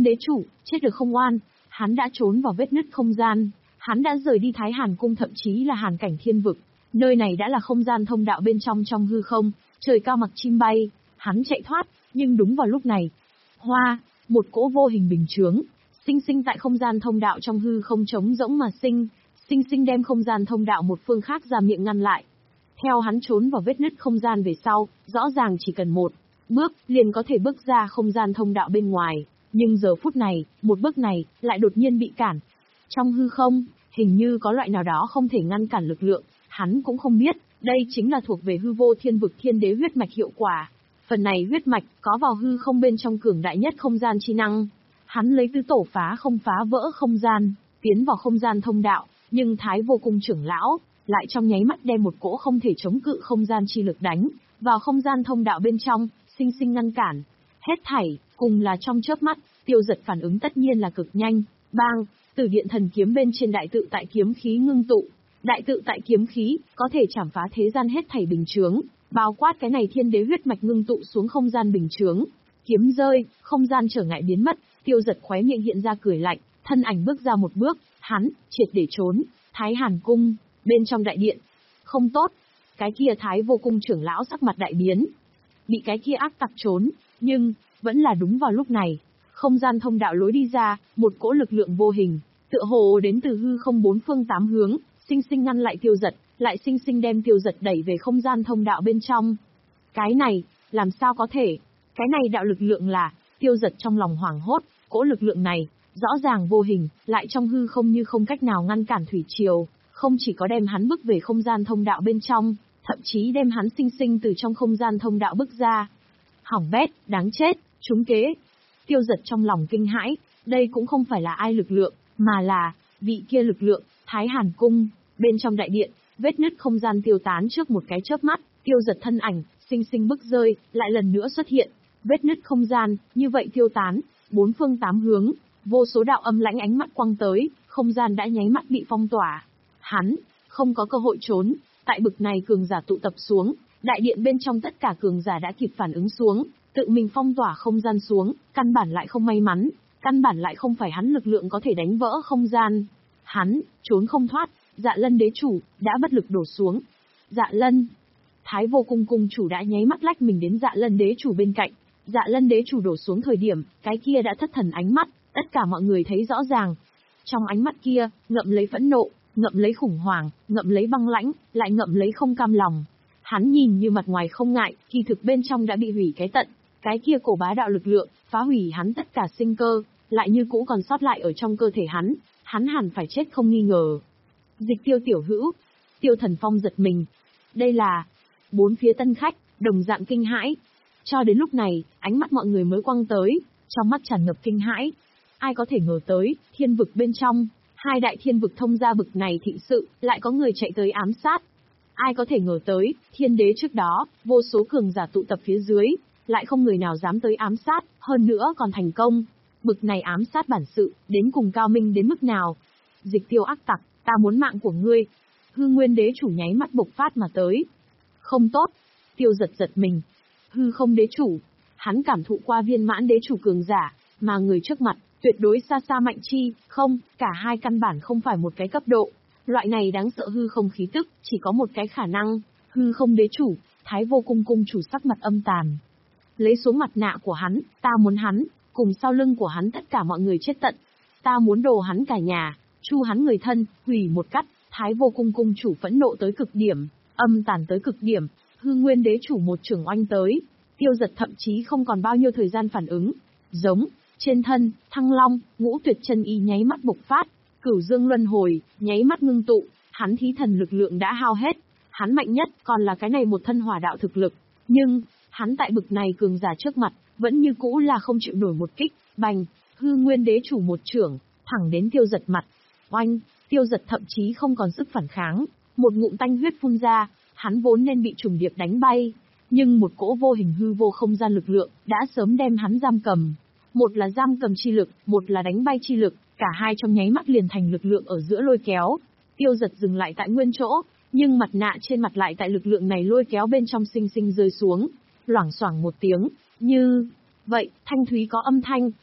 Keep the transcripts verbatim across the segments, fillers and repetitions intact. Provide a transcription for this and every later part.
đế chủ, chết được không oan, hắn đã trốn vào vết nứt không gian, hắn đã rời đi Thái Hàn cung, thậm chí là Hàn cảnh thiên vực. Nơi này đã là không gian thông đạo bên trong trong hư không, trời cao mặc chim bay, hắn chạy thoát, nhưng đúng vào lúc này, hoa, một cỗ vô hình bình chướng, sinh sinh tại không gian thông đạo trong hư không trống rỗng mà sinh, sinh sinh đem không gian thông đạo một phương khác ra miệng ngăn lại. Theo hắn trốn vào vết nứt không gian về sau, rõ ràng chỉ cần một bước, liền có thể bước ra không gian thông đạo bên ngoài, nhưng giờ phút này, một bước này, lại đột nhiên bị cản. Trong hư không, hình như có loại nào đó không thể ngăn cản lực lượng, hắn cũng không biết, đây chính là thuộc về hư vô thiên vực thiên đế huyết mạch hiệu quả. Phần này huyết mạch, có vào hư không bên trong cường đại nhất không gian chi năng. Hắn lấy tứ tổ phá không phá vỡ không gian, tiến vào không gian thông đạo, nhưng Thái Vô Cung trưởng lão, lại trong nháy mắt đem một cỗ không thể chống cự không gian chi lực đánh vào không gian thông đạo bên trong, sinh sinh ngăn cản. Hết thảy, cùng là trong chớp mắt, Tiêu Dật phản ứng tất nhiên là cực nhanh, bang, Tử Điện thần kiếm bên trên đại tự tại kiếm khí ngưng tụ. Đại tự tại kiếm khí, có thể chảm phá thế gian hết thảy bình chướng, bao quát cái này thiên đế huyết mạch ngưng tụ xuống không gian bình chướng. Kiếm rơi, không gian trở ngại biến mất, Tiêu Dật khóe miệng hiện ra cười lạnh, thân ảnh bước ra một bước, hắn, triệt để trốn, Thái Hàn cung, bên trong đại điện. Không tốt, cái kia Thái Vô Cung trưởng lão sắc mặt đại biến. Bị cái kia ác tặc trốn, nhưng, vẫn là đúng vào lúc này, không gian thông đạo lối đi ra, một cỗ lực lượng vô hình, tựa hồ đến từ hư không bốn phương tám hướng, sinh sinh ngăn lại Tiêu Dật, lại sinh sinh đem Tiêu Dật đẩy về không gian thông đạo bên trong. Cái này, làm sao có thể? Cái này đạo lực lượng là, Tiêu Dật trong lòng hoảng hốt, cỗ lực lượng này, rõ ràng vô hình, lại trong hư không như không cách nào ngăn cản thủy triều, không chỉ có đem hắn bước về không gian thông đạo bên trong, thậm chí đem hắn sinh sinh từ trong không gian thông đạo bước ra. Hỏng bét, đáng chết, trúng kế. Tiêu Dật trong lòng kinh hãi, đây cũng không phải là ai lực lượng, mà là, vị kia lực lượng, Thái Hàn cung, bên trong đại điện, vết nứt không gian tiêu tán trước một cái chớp mắt, Tiêu Dật thân ảnh, sinh sinh bước rơi, lại lần nữa xuất hiện. Vết nứt không gian, như vậy tiêu tán, bốn phương tám hướng, vô số đạo âm lãnh ánh mắt quăng tới, không gian đã nháy mắt bị phong tỏa. Hắn, không có cơ hội trốn, tại bực này cường giả tụ tập xuống, đại điện bên trong tất cả cường giả đã kịp phản ứng xuống, tự mình phong tỏa không gian xuống, căn bản lại không may mắn, căn bản lại không phải hắn lực lượng có thể đánh vỡ không gian. Hắn, trốn không thoát, Dạ Lân đế chủ, đã bất lực đổ xuống. Dạ Lân, Thái Vô Cung cung chủ đã nháy mắt lách mình đến Dạ Lân đế chủ bên cạnh. Dạ Lân đế chủ đổ xuống thời điểm, cái kia đã thất thần ánh mắt, tất cả mọi người thấy rõ ràng. Trong ánh mắt kia, ngậm lấy phẫn nộ, ngậm lấy khủng hoảng, ngậm lấy băng lãnh, lại ngậm lấy không cam lòng. Hắn nhìn như mặt ngoài không ngại, kỳ thực bên trong đã bị hủy cái tận, cái kia cổ bá đạo lực lượng, phá hủy hắn tất cả sinh cơ, lại như cũ còn sót lại ở trong cơ thể hắn, hắn hẳn phải chết không nghi ngờ. Dịch Tiêu tiểu hữu, Tiêu Thần Phong giật mình. Đây là bốn phía tân khách, đồng dạng kinh hãi. Cho đến lúc này, ánh mắt mọi người mới quăng tới, trong mắt tràn ngập kinh hãi. Ai có thể ngờ tới, thiên vực bên trong, hai đại thiên vực thông gia vực này thịnh sự, lại có người chạy tới ám sát. Ai có thể ngờ tới, thiên đế trước đó, vô số cường giả tụ tập phía dưới, lại không người nào dám tới ám sát, hơn nữa còn thành công. Bực này ám sát bản sự, đến cùng cao minh đến mức nào? Dịch Tiêu ác tặc, ta muốn mạng của ngươi. Hư Nguyên đế chủ nháy mắt bộc phát mà tới. Không tốt. Tiêu giật giật mình. Hư không đế chủ. Hắn cảm thụ qua viên mãn đế chủ cường giả, mà người trước mặt, tuyệt đối xa xa mạnh chi, không, cả hai căn bản không phải một cái cấp độ. Loại này đáng sợ hư không khí tức, chỉ có một cái khả năng. Hư không đế chủ, Thái Vô Cung cung chủ sắc mặt âm tàn. Lấy xuống mặt nạ của hắn, ta muốn hắn, cùng sau lưng của hắn tất cả mọi người chết tận. Ta muốn đồ hắn cả nhà, chu hắn người thân, hủy một cắt. Thái Vô Cung cung chủ phẫn nộ tới cực điểm, âm tàn tới cực điểm. Hư Nguyên đế chủ một trưởng oanh tới. Tiêu giật thậm chí không còn bao nhiêu thời gian phản ứng. Giống, trên thân, Thăng Long, Ngũ Tuyệt chân y nháy mắt bộc phát. Cửu Dương luân hồi, nháy mắt ngưng tụ. Hắn thí thần lực lượng đã hao hết. Hắn mạnh nhất còn là cái này một thân hỏa đạo thực lực. Nhưng, hắn tại bực này cường giả trước mặt, vẫn như cũ là không chịu nổi một kích. Bành, Hư Nguyên đế chủ một trưởng, thẳng đến Tiêu giật mặt. Oanh, Tiêu giật thậm chí không còn sức phản kháng. Một ngụm tanh huyết phun ra, hắn vốn nên bị trùng điệp đánh bay. Nhưng một cỗ vô hình hư vô không gian lực lượng, đã sớm đem hắn giam cầm. Một là giam cầm chi lực, một là đánh bay chi lực, cả hai trong nháy mắt liền thành lực lượng ở giữa lôi kéo. Tiêu giật dừng lại tại nguyên chỗ, nhưng mặt nạ trên mặt lại tại lực lượng này lôi kéo bên trong sinh sinh rơi xuống. Loảng xoảng một tiếng, như vậy, thanh thúy có âm thanh.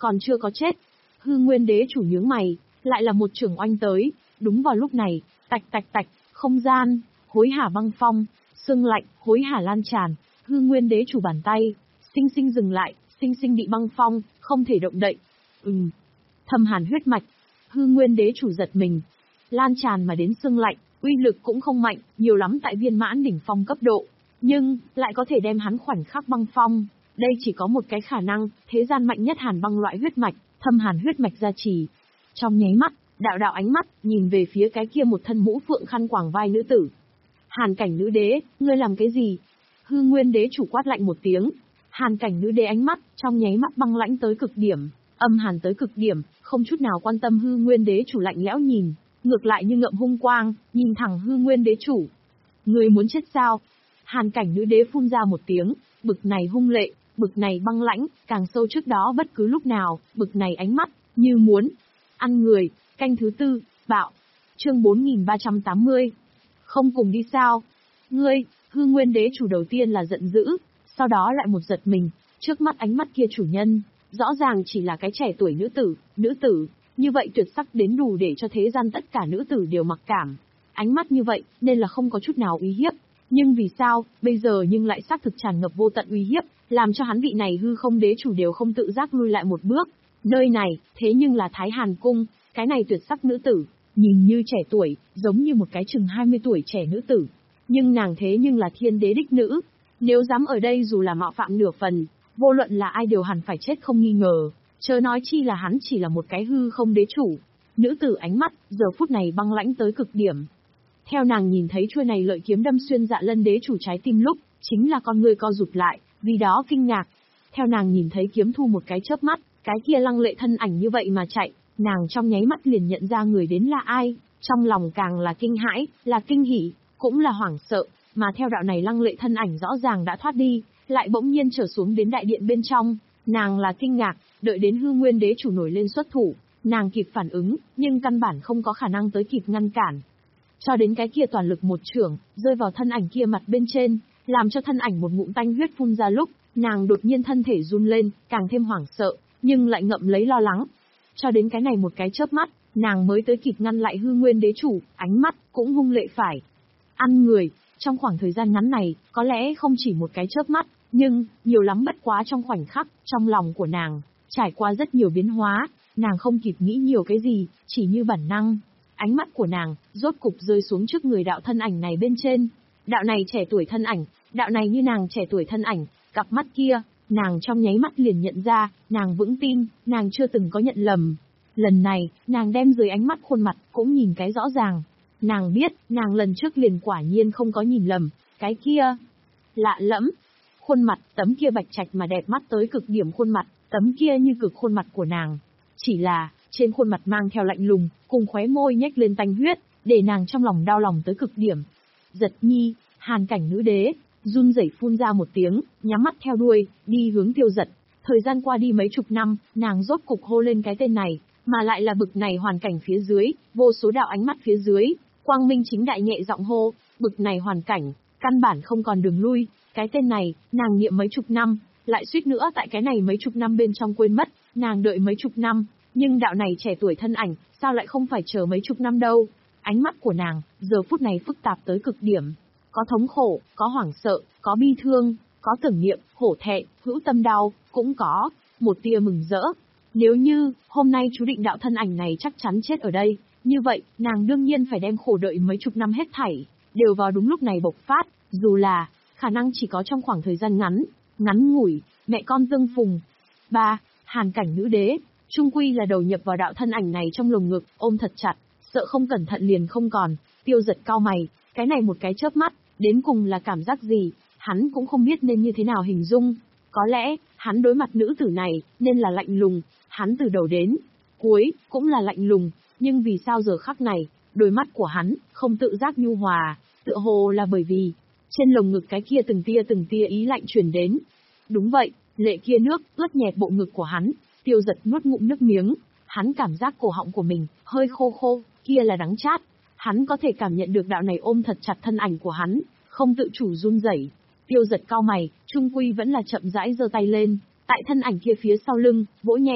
còn chưa có chết. Hư Nguyên Đế chủ nhướng mày, lại là một trường oanh tới, đúng vào lúc này, tạch tạch tạch, không gian, hối hả băng phong, sương lạnh, hối hả lan tràn, Hư Nguyên Đế chủ bàn tay, sinh sinh dừng lại, sinh sinh bị băng phong, không thể động đậy. Ừm, thâm hàn huyết mạch, Hư Nguyên Đế chủ giật mình, lan tràn mà đến sương lạnh, uy lực cũng không mạnh, nhiều lắm tại viên mãn đỉnh phong cấp độ, nhưng lại có thể đem hắn khoảnh khắc băng phong. Đây chỉ có một cái khả năng, thế gian mạnh nhất hàn băng loại huyết mạch, thâm hàn huyết mạch gia trì. Trong nháy mắt, đạo đạo ánh mắt nhìn về phía cái kia một thân mũ phượng khăn quàng vai nữ tử. Hàn cảnh nữ đế, ngươi làm cái gì? Hư Nguyên Đế chủ quát lạnh một tiếng. Hàn cảnh nữ đế ánh mắt trong nháy mắt băng lãnh tới cực điểm, âm hàn tới cực điểm, không chút nào quan tâm Hư Nguyên Đế chủ lạnh lẽo nhìn, ngược lại như ngậm hung quang, nhìn thẳng Hư Nguyên Đế chủ. Ngươi muốn chết sao? Hàn cảnh nữ đế phun ra một tiếng, bực này hung lệ, bực này băng lãnh, càng sâu trước đó bất cứ lúc nào, bực này ánh mắt, như muốn ăn người. Canh thứ tư, bạo. Chương bốn nghìn ba trăm tám mươi. Không cùng đi sao? Ngươi, Hư Nguyên Đế chủ đầu tiên là giận dữ, sau đó lại một giật mình, trước mắt ánh mắt kia chủ nhân, rõ ràng chỉ là cái trẻ tuổi nữ tử, nữ tử, như vậy tuyệt sắc đến đủ để cho thế gian tất cả nữ tử đều mặc cảm. Ánh mắt như vậy, nên là không có chút nào uy hiếp. Nhưng vì sao, bây giờ nhưng lại xác thực tràn ngập vô tận uy hiếp, làm cho hắn vị này hư không đế chủ đều không tự giác lui lại một bước. Nơi này, thế nhưng là Thái Hàn Cung, cái này tuyệt sắc nữ tử, nhìn như trẻ tuổi, giống như một cái chừng hai mươi tuổi trẻ nữ tử. Nhưng nàng thế nhưng là thiên đế đích nữ. Nếu dám ở đây dù là mạo phạm nửa phần, vô luận là ai đều hẳn phải chết không nghi ngờ. Chớ nói chi là hắn chỉ là một cái hư không đế chủ. Nữ tử ánh mắt, giờ phút này băng lãnh tới cực điểm. Theo nàng nhìn thấy chuôi này lợi kiếm đâm xuyên Dạ Lân đế chủ trái tim lúc, chính là con người co rụt lại, vì đó kinh ngạc. Theo nàng nhìn thấy kiếm thu một cái chớp mắt, cái kia lăng lệ thân ảnh như vậy mà chạy, nàng trong nháy mắt liền nhận ra người đến là ai, trong lòng càng là kinh hãi, là kinh hỉ, cũng là hoảng sợ, mà theo đạo này lăng lệ thân ảnh rõ ràng đã thoát đi, lại bỗng nhiên trở xuống đến đại điện bên trong, nàng là kinh ngạc, đợi đến Hư Nguyên Đế chủ nổi lên xuất thủ, nàng kịp phản ứng, nhưng căn bản không có khả năng tới kịp ngăn cản. Cho đến cái kia toàn lực một chưởng, rơi vào thân ảnh kia mặt bên trên, làm cho thân ảnh một ngụm tanh huyết phun ra lúc, nàng đột nhiên thân thể run lên, càng thêm hoảng sợ, nhưng lại ngậm lấy lo lắng. Cho đến cái này một cái chớp mắt, nàng mới tới kịp ngăn lại Hư Nguyên Đế chủ, ánh mắt cũng hung lệ phải. Ăn người, trong khoảng thời gian ngắn này, có lẽ không chỉ một cái chớp mắt, nhưng, nhiều lắm bất quá trong khoảnh khắc, trong lòng của nàng, trải qua rất nhiều biến hóa, nàng không kịp nghĩ nhiều cái gì, chỉ như bản năng. Ánh mắt của nàng, rốt cục rơi xuống trước người đạo thân ảnh này bên trên. Đạo này trẻ tuổi thân ảnh, đạo này như nàng trẻ tuổi thân ảnh, cặp mắt kia, nàng trong nháy mắt liền nhận ra, nàng vững tin, nàng chưa từng có nhận lầm. Lần này, nàng đem dưới ánh mắt khuôn mặt, cũng nhìn cái rõ ràng. Nàng biết, nàng lần trước liền quả nhiên không có nhìn lầm, cái kia, lạ lẫm. Khuôn mặt, tấm kia bạch trạch mà đẹp mắt tới cực điểm khuôn mặt, tấm kia như cực khuôn mặt của nàng. Chỉ là, trên khuôn mặt mang theo lạnh lùng, cùng khóe môi nhếch lên tanh huyết, để nàng trong lòng đau lòng tới cực điểm. Giật Nhi, Hàn cảnh nữ đế, run rẩy phun ra một tiếng, nhắm mắt theo đuôi, đi hướng Tiêu Giật. Thời gian qua đi mấy chục năm, nàng rốt cục hô lên cái tên này, mà lại là bực này hoàn cảnh phía dưới, vô số đạo ánh mắt phía dưới, quang minh chính đại nhẹ giọng hô, bực này hoàn cảnh, căn bản không còn đường lui, cái tên này, nàng niệm mấy chục năm, lại suýt nữa tại cái này mấy chục năm bên trong quên mất, nàng đợi mấy chục năm, nhưng đạo này trẻ tuổi thân ảnh, sao lại không phải chờ mấy chục năm đâu. Ánh mắt của nàng, giờ phút này phức tạp tới cực điểm. Có thống khổ, có hoảng sợ, có bi thương, có tưởng niệm, hổ thẹn, hữu tâm đau, cũng có một tia mừng rỡ. Nếu như, hôm nay chú định đạo thân ảnh này chắc chắn chết ở đây, như vậy, nàng đương nhiên phải đem khổ đợi mấy chục năm hết thảy, đều vào đúng lúc này bộc phát, dù là, khả năng chỉ có trong khoảng thời gian ngắn, ngắn ngủi, mẹ con tương phùng. ba. Hàn cảnh nữ đế, trung quy là đầu nhập vào đạo thân ảnh này trong lồng ngực, ôm thật chặt, sợ không cẩn thận liền không còn. Tiêu Giật cau mày, cái này một cái chớp mắt, đến cùng là cảm giác gì, hắn cũng không biết nên như thế nào hình dung. Có lẽ, hắn đối mặt nữ tử này, nên là lạnh lùng, hắn từ đầu đến cuối, cũng là lạnh lùng, nhưng vì sao giờ khắc này, đôi mắt của hắn, không tự giác nhu hòa, tựa hồ là bởi vì, trên lồng ngực cái kia từng tia từng tia ý lạnh truyền đến. Đúng vậy, lệ kia nước, ướt nhẹp bộ ngực của hắn. Tiêu Giật nuốt ngụm nước miếng, hắn cảm giác cổ họng của mình, hơi khô khô, kia là đắng chát. Hắn có thể cảm nhận được đạo này ôm thật chặt thân ảnh của hắn, không tự chủ run rẩy. Tiêu Giật cau mày, trung quy vẫn là chậm rãi giơ tay lên, tại thân ảnh kia phía sau lưng, vỗ nhẹ.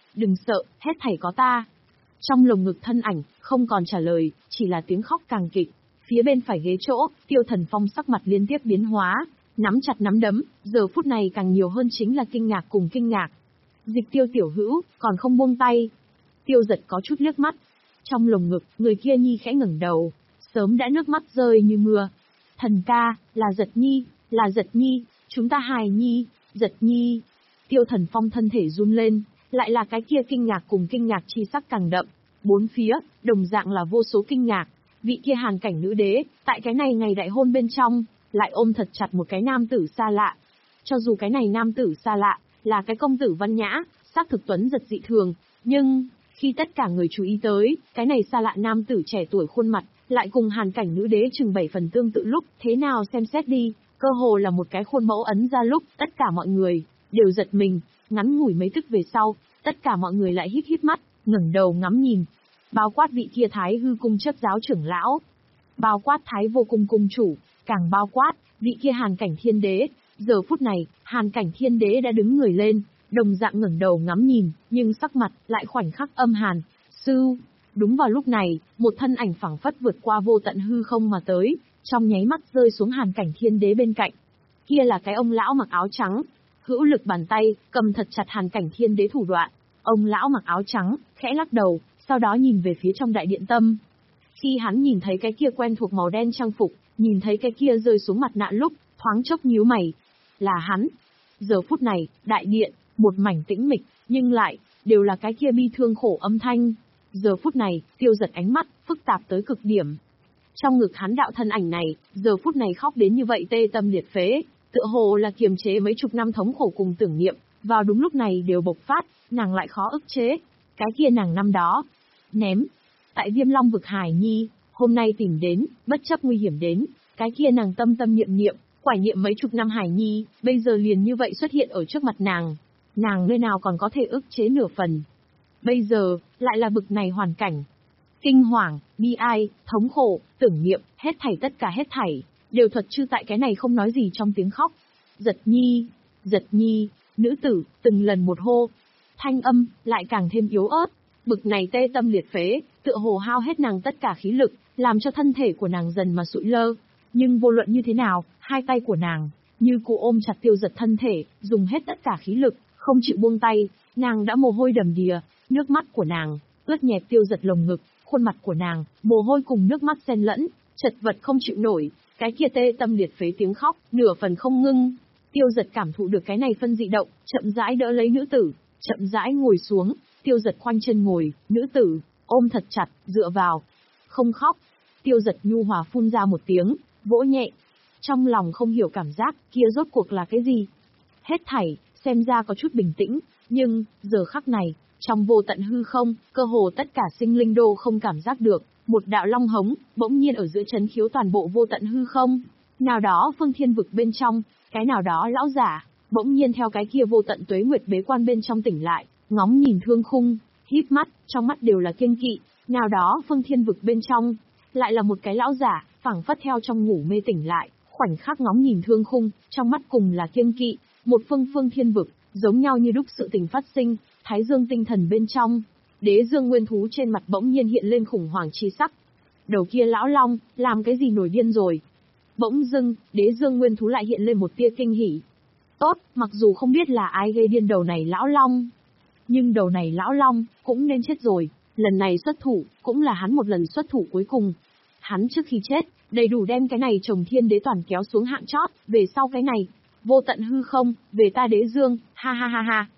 đừng sợ, hết thảy có ta. Trong lồng ngực thân ảnh, không còn trả lời, chỉ là tiếng khóc càng kịch. Phía bên phải ghế chỗ, Tiêu Thần Phong sắc mặt liên tiếp biến hóa, nắm chặt nắm đấm, giờ phút này càng nhiều hơn chính là kinh ngạc cùng kinh ngạc. Dịch Tiêu tiểu hữu, còn không buông tay. Tiêu Giật có chút liếc mắt. Trong lồng ngực, người kia nhi khẽ ngẩng đầu, sớm đã nước mắt rơi như mưa. Thần ca, là Giật Nhi, là Giật Nhi, chúng ta hài nhi, Giật Nhi. Tiêu Thần Phong thân thể run lên, lại là cái kia kinh ngạc cùng kinh ngạc chi sắc càng đậm. Bốn phía, đồng dạng là vô số kinh ngạc. Vị kia hàn cảnh nữ đế, tại cái này ngày đại hôn bên trong, lại ôm thật chặt một cái nam tử xa lạ. Cho dù cái này nam tử xa lạ, là cái công tử văn nhã, xác thực tuấn giật dị thường, nhưng, khi tất cả người chú ý tới, cái này xa lạ nam tử trẻ tuổi khuôn mặt, lại cùng hàn cảnh nữ đế chừng bảy phần tương tự lúc, thế nào xem xét đi, cơ hồ là một cái khuôn mẫu ấn ra lúc, tất cả mọi người, đều giật mình, ngắn ngủi mấy tức về sau, tất cả mọi người lại híp híp mắt, ngẩng đầu ngắm nhìn. Bao quát vị kia Thái Hư cung chấp giáo trưởng lão, bao quát Thái Vô cung cung chủ, càng bao quát, vị kia hàn cảnh thiên đế. Giờ phút này, hàn cảnh thiên đế đã đứng người lên, đồng dạng ngẩng đầu ngắm nhìn, nhưng sắc mặt lại khoảnh khắc âm hàn. Sư, đúng vào lúc này, một thân ảnh phẳng phất vượt qua vô tận hư không mà tới, trong nháy mắt rơi xuống hàn cảnh thiên đế bên cạnh. Kia là cái ông lão mặc áo trắng, hữu lực bàn tay, cầm thật chặt hàn cảnh thiên đế thủ đoạn. Ông lão mặc áo trắng, khẽ lắc đầu, sau đó nhìn về phía trong đại điện tâm. Khi hắn nhìn thấy cái kia quen thuộc màu đen trang phục, nhìn thấy cái kia rơi xuống mặt nạ lúc, thoáng chốc nhíu mày. Là hắn. Giờ phút này, đại điện, một mảnh tĩnh mịch, nhưng lại, đều là cái kia bi thương khổ âm thanh. Giờ phút này, Tiêu Giật ánh mắt, phức tạp tới cực điểm. Trong ngực hắn đạo thân ảnh này, giờ phút này khóc đến như vậy tê tâm liệt phế, tựa hồ là kiềm chế mấy chục năm thống khổ cùng tưởng niệm, vào đúng lúc này đều bộc phát, nàng lại khó ức chế. Cái kia nàng năm đó, ném, tại Viêm Long vực Hải Nhi, hôm nay tìm đến, bất chấp nguy hiểm đến, cái kia nàng tâm tâm niệm niệm, quải niệm mấy chục năm Hải Nhi, bây giờ liền như vậy xuất hiện ở trước mặt nàng. Nàng nơi nào còn có thể ức chế nửa phần. Bây giờ, lại là bực này hoàn cảnh. Kinh hoàng, bi ai, thống khổ, tưởng niệm, hết thảy tất cả hết thảy, đều thuật chư tại cái này không nói gì trong tiếng khóc. Giật Nhi, Giật Nhi, nữ tử, từng lần một hô. Thanh âm, lại càng thêm yếu ớt. Bực này tê tâm liệt phế, tựa hồ hao hết nàng tất cả khí lực, làm cho thân thể của nàng dần mà sụi lơ. Nhưng vô luận như thế nào, hai tay của nàng, như cụ ôm chặt Tiêu Giật thân thể, dùng hết tất cả khí lực, không chịu buông tay, nàng đã mồ hôi đầm đìa, nước mắt của nàng, ướt nhẹp Tiêu Giật lồng ngực, khuôn mặt của nàng, mồ hôi cùng nước mắt xen lẫn, chật vật không chịu nổi, cái kia tê tâm liệt phế tiếng khóc, nửa phần không ngưng. Tiêu Giật cảm thụ được cái này phân dị động, chậm rãi đỡ lấy nữ tử, chậm rãi ngồi xuống, Tiêu Giật khoanh chân ngồi, nữ tử, ôm thật chặt, dựa vào. Không khóc. Tiêu Giật nhu hòa phun ra một tiếng, vỗ nhẹ. Trong lòng không hiểu cảm giác, kia rốt cuộc là cái gì. Hết thảy, xem ra có chút bình tĩnh, nhưng, giờ khắc này, trong vô tận hư không, cơ hồ tất cả sinh linh đô không cảm giác được, một đạo long hống, bỗng nhiên ở giữa chấn khiếu toàn bộ vô tận hư không. Nào đó phương thiên vực bên trong, cái nào đó lão giả, bỗng nhiên theo cái kia vô tận tuế nguyệt bế quan bên trong tỉnh lại, ngóng nhìn thương khung, híp mắt, trong mắt đều là kiêng kỵ. Nào đó phương thiên vực bên trong, lại là một cái lão giả, phảng phất theo trong ngủ mê tỉnh lại, khoảnh khắc ngóng nhìn thương khung, trong mắt cùng là kiêng kỵ. Một phương phương thiên vực, giống nhau như đúc sự tình phát sinh, thái dương tinh thần bên trong, đế dương nguyên thú trên mặt bỗng nhiên hiện lên khủng hoảng chi sắc. Đầu kia lão long, làm cái gì nổi điên rồi? Bỗng dưng, đế dương nguyên thú lại hiện lên một tia kinh hỉ. Tốt, mặc dù không biết là ai gây điên đầu này lão long, nhưng đầu này lão long, cũng nên chết rồi, lần này xuất thủ, cũng là hắn một lần xuất thủ cuối cùng. Hắn trước khi chết, đầy đủ đem cái này trồng thiên đế toàn kéo xuống hạng chót, về sau cái này, vô tận hư không, về ta đế dương, ha ha ha ha.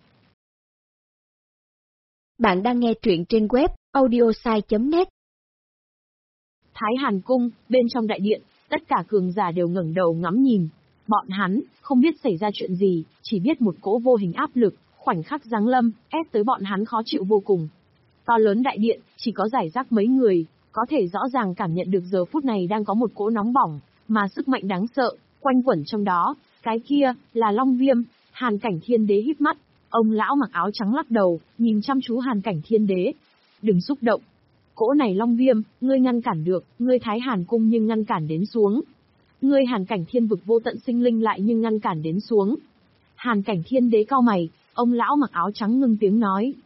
Bạn đang nghe truyện trên web audiosai chấm net. Thái Hàn Cung, bên trong đại điện, tất cả cường giả đều ngẩng đầu ngắm nhìn. Bọn hắn, không biết xảy ra chuyện gì, chỉ biết một cỗ vô hình áp lực, khoảnh khắc giáng lâm, ép tới bọn hắn khó chịu vô cùng. To lớn đại điện, chỉ có giải rác mấy người, có thể rõ ràng cảm nhận được giờ phút này đang có một cỗ nóng bỏng, mà sức mạnh đáng sợ, quanh quẩn trong đó. Cái kia, là Long Viêm. Hàn Cảnh Thiên Đế híp mắt, ông lão mặc áo trắng lắc đầu, nhìn chăm chú Hàn Cảnh Thiên Đế. Đừng xúc động. Cỗ này Long Viêm, ngươi ngăn cản được, ngươi Thái Hàn Cung nhưng ngăn cản đến xuống. Ngươi Hàn Cảnh Thiên vực vô tận sinh linh lại nhưng ngăn cản đến xuống. Hàn Cảnh Thiên Đế cau mày, ông lão mặc áo trắng ngưng tiếng nói.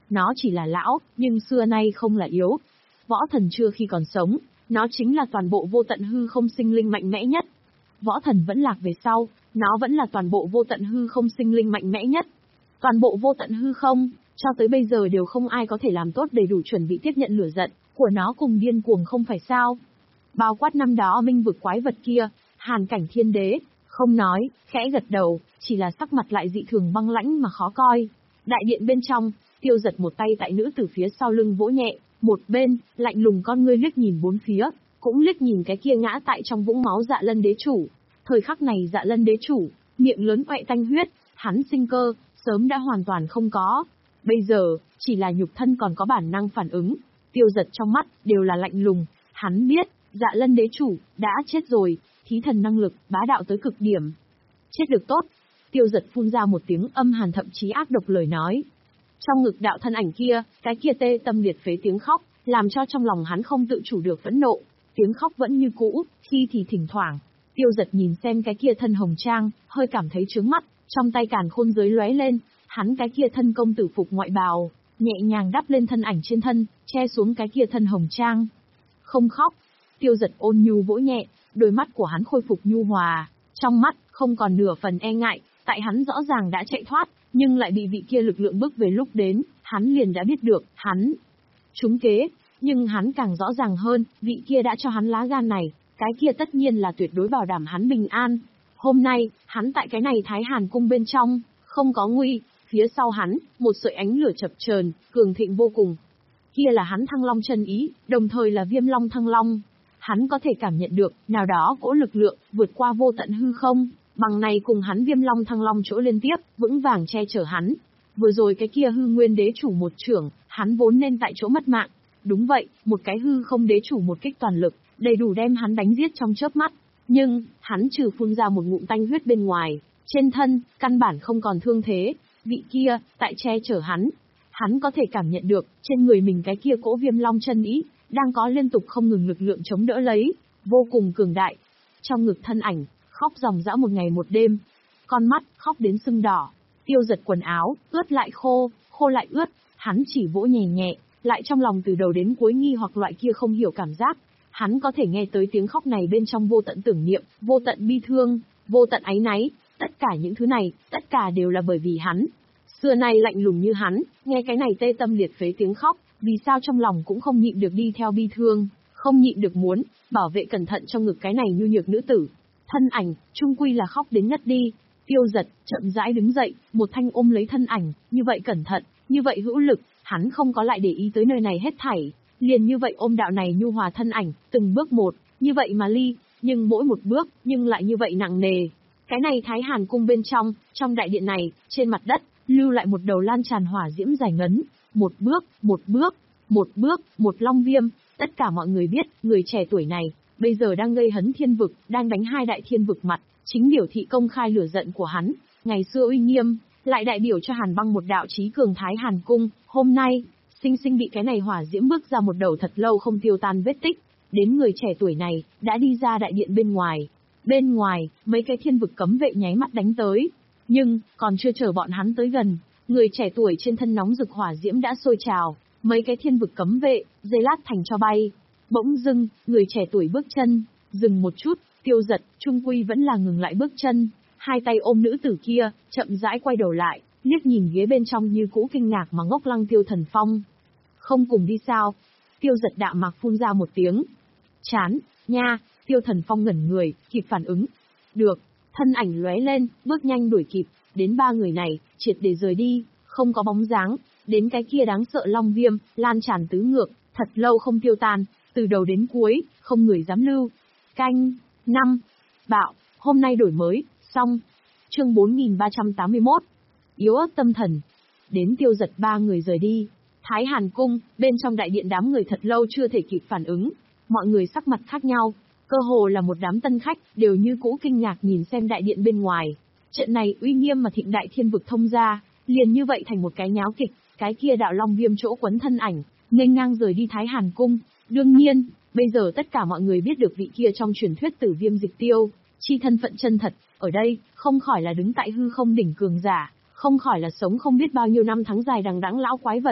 Nó chỉ là lão, nhưng xưa nay không là yếu. Võ thần chưa khi còn sống, nó chính là toàn bộ vô tận hư không sinh linh mạnh mẽ nhất. Võ thần vẫn lạc về sau, nó vẫn là toàn bộ vô tận hư không sinh linh mạnh mẽ nhất. Toàn bộ vô tận hư không, cho tới bây giờ đều không ai có thể làm tốt đầy đủ chuẩn bị tiếp nhận lửa giận của nó cùng điên cuồng không phải sao. Bao quát năm đó minh vực quái vật kia, Hàn Cảnh Thiên Đế, không nói, khẽ gật đầu, chỉ là sắc mặt lại dị thường băng lãnh mà khó coi. Đại điện bên trong, Tiêu Giật một tay tại nữ tử phía sau lưng vỗ nhẹ, một bên, lạnh lùng con ngươi liếc nhìn bốn phía, cũng liếc nhìn cái kia ngã tại trong vũng máu Dạ Lân Đế chủ. Thời khắc này Dạ Lân Đế chủ, miệng lớn oẹ tanh huyết, hắn sinh cơ, sớm đã hoàn toàn không có. Bây giờ, chỉ là nhục thân còn có bản năng phản ứng. Tiêu Giật trong mắt, đều là lạnh lùng, hắn biết, Dạ Lân Đế chủ, đã chết rồi, thí thần năng lực, bá đạo tới cực điểm. Chết được tốt. Tiêu Giật phun ra một tiếng âm hàn thậm chí ác độc lời nói. Trong ngực đạo thân ảnh kia, cái kia tê tâm liệt phế tiếng khóc, làm cho trong lòng hắn không tự chủ được phẫn nộ. Tiếng khóc vẫn như cũ, khi thì thỉnh thoảng. Tiêu Giật nhìn xem cái kia thân hồng trang, hơi cảm thấy chướng mắt, trong tay càn khôn giới lóe lên, hắn cái kia thân công tử phục ngoại bào, nhẹ nhàng đắp lên thân ảnh trên thân, che xuống cái kia thân hồng trang. Không khóc. Tiêu Giật ôn nhu vỗ nhẹ, đôi mắt của hắn khôi phục nhu hòa, trong mắt không còn nửa phần e ngại, tại hắn rõ ràng đã chạy thoát, nhưng lại bị vị kia lực lượng bức về lúc đến, hắn liền đã biết được, hắn trúng kế, nhưng hắn càng rõ ràng hơn, vị kia đã cho hắn lá gan này, cái kia tất nhiên là tuyệt đối bảo đảm hắn bình an. Hôm nay, hắn tại cái này Thái Hàn cung bên trong, không có nguy, phía sau hắn, một sợi ánh lửa chập chờn, cường thịnh vô cùng. Kia là hắn Thăng Long chân ý, đồng thời là Viêm Long Thăng Long. Hắn có thể cảm nhận được, nào đó cỗ lực lượng, vượt qua vô tận hư không, bằng này cùng hắn Viêm Long Thăng Long chỗ liên tiếp, vững vàng che chở hắn. Vừa rồi cái kia hư nguyên đế chủ một trưởng, hắn vốn nên tại chỗ mất mạng. Đúng vậy, một cái hư không đế chủ một kích toàn lực, đầy đủ đem hắn đánh giết trong chớp mắt. Nhưng, hắn trừ phun ra một ngụm tanh huyết bên ngoài, trên thân, căn bản không còn thương thế. Vị kia, tại che chở hắn. Hắn có thể cảm nhận được, trên người mình cái kia cỗ Viêm Long chân ý, đang có liên tục không ngừng lực lượng chống đỡ lấy, vô cùng cường đại. Trong ngực thân ảnh, khóc ròng rã một ngày một đêm. Con mắt, khóc đến sưng đỏ. Tiêu Giật quần áo, ướt lại khô, khô lại ướt, hắn chỉ vỗ nhẹ nhẹ, lại trong lòng từ đầu đến cuối nghi hoặc loại kia không hiểu cảm giác. Hắn có thể nghe tới tiếng khóc này bên trong vô tận tưởng niệm, vô tận bi thương, vô tận áy náy, tất cả những thứ này, tất cả đều là bởi vì hắn. Xưa nay lạnh lùng như hắn, nghe cái này tê tâm liệt phế tiếng khóc, vì sao trong lòng cũng không nhịn được đi theo bi thương, không nhịn được muốn bảo vệ cẩn thận trong ngực cái này nhu nhược nữ tử. Thân ảnh, trung quy là khóc đến ngất đi. Tiêu Giật chậm rãi đứng dậy, một thanh ôm lấy thân ảnh, như vậy cẩn thận, như vậy hữu lực, hắn không có lại để ý tới nơi này hết thảy, liền như vậy ôm đạo này nhu hòa thân ảnh, từng bước một, như vậy mà ly, nhưng mỗi một bước, nhưng lại như vậy nặng nề. Cái này Thái Hàn cung bên trong, trong đại điện này, trên mặt đất, lưu lại một đầu lan tràn hỏa diễm dài ngấn, một bước, một bước, một bước, một long viêm, tất cả mọi người biết, người trẻ tuổi này, bây giờ đang gây hấn thiên vực, đang đánh hai đại thiên vực mặt, chính biểu thị công khai lửa giận của hắn, ngày xưa uy nghiêm, lại đại biểu cho Hàn Băng một đạo chí cường Thái Hàn cung, hôm nay, sinh sinh bị cái này hỏa diễm bước ra một đầu thật lâu không tiêu tan vết tích, đến người trẻ tuổi này, đã đi ra đại điện bên ngoài. Bên ngoài, mấy cái thiên vực cấm vệ nháy mắt đánh tới, nhưng, còn chưa chờ bọn hắn tới gần, người trẻ tuổi trên thân nóng rực hỏa diễm đã sôi trào, mấy cái thiên vực cấm vệ, dây lát thành cho bay. Bỗng dưng, người trẻ tuổi bước chân, dừng một chút, Tiêu Giật, trung quy vẫn là ngừng lại bước chân, hai tay ôm nữ tử kia, chậm rãi quay đầu lại, liếc nhìn ghế bên trong như cũ kinh ngạc mà ngốc lăng Tiêu Thần Phong. Không cùng đi sao? Tiêu Giật đạm mạc phun ra một tiếng. Chán, nha, Tiêu Thần Phong ngẩn người, kịp phản ứng. Được, thân ảnh lóe lên, bước nhanh đuổi kịp, đến ba người này, triệt để rời đi, không có bóng dáng, đến cái kia đáng sợ long viêm, lan tràn tứ ngược, thật lâu không tiêu tan, từ đầu đến cuối, không người dám lưu. Canh, năm, bạo, hôm nay đổi mới, xong. Chương bốn nghìn ba trăm tám mươi mốt. Yếu ớt tâm thần. Đến Tiêu Giật ba người rời đi. Thái Hàn cung, bên trong đại điện đám người thật lâu chưa thể kịp phản ứng. Mọi người sắc mặt khác nhau, cơ hồ là một đám tân khách, đều như cũ kinh ngạc nhìn xem đại điện bên ngoài. Trận này uy nghiêm mà thịnh đại thiên vực thông ra, liền như vậy thành một cái nháo kịch, cái kia đạo long viêm chỗ quấn thân ảnh, nghênh ngang rời đi Thái Hàn cung. Đương nhiên, bây giờ tất cả mọi người biết được vị kia trong truyền thuyết Tử Viêm Dịch Tiêu, chi thân phận chân thật, ở đây, không khỏi là đứng tại hư không đỉnh cường giả, không khỏi là sống không biết bao nhiêu năm tháng dài đằng đẵng lão quái vật.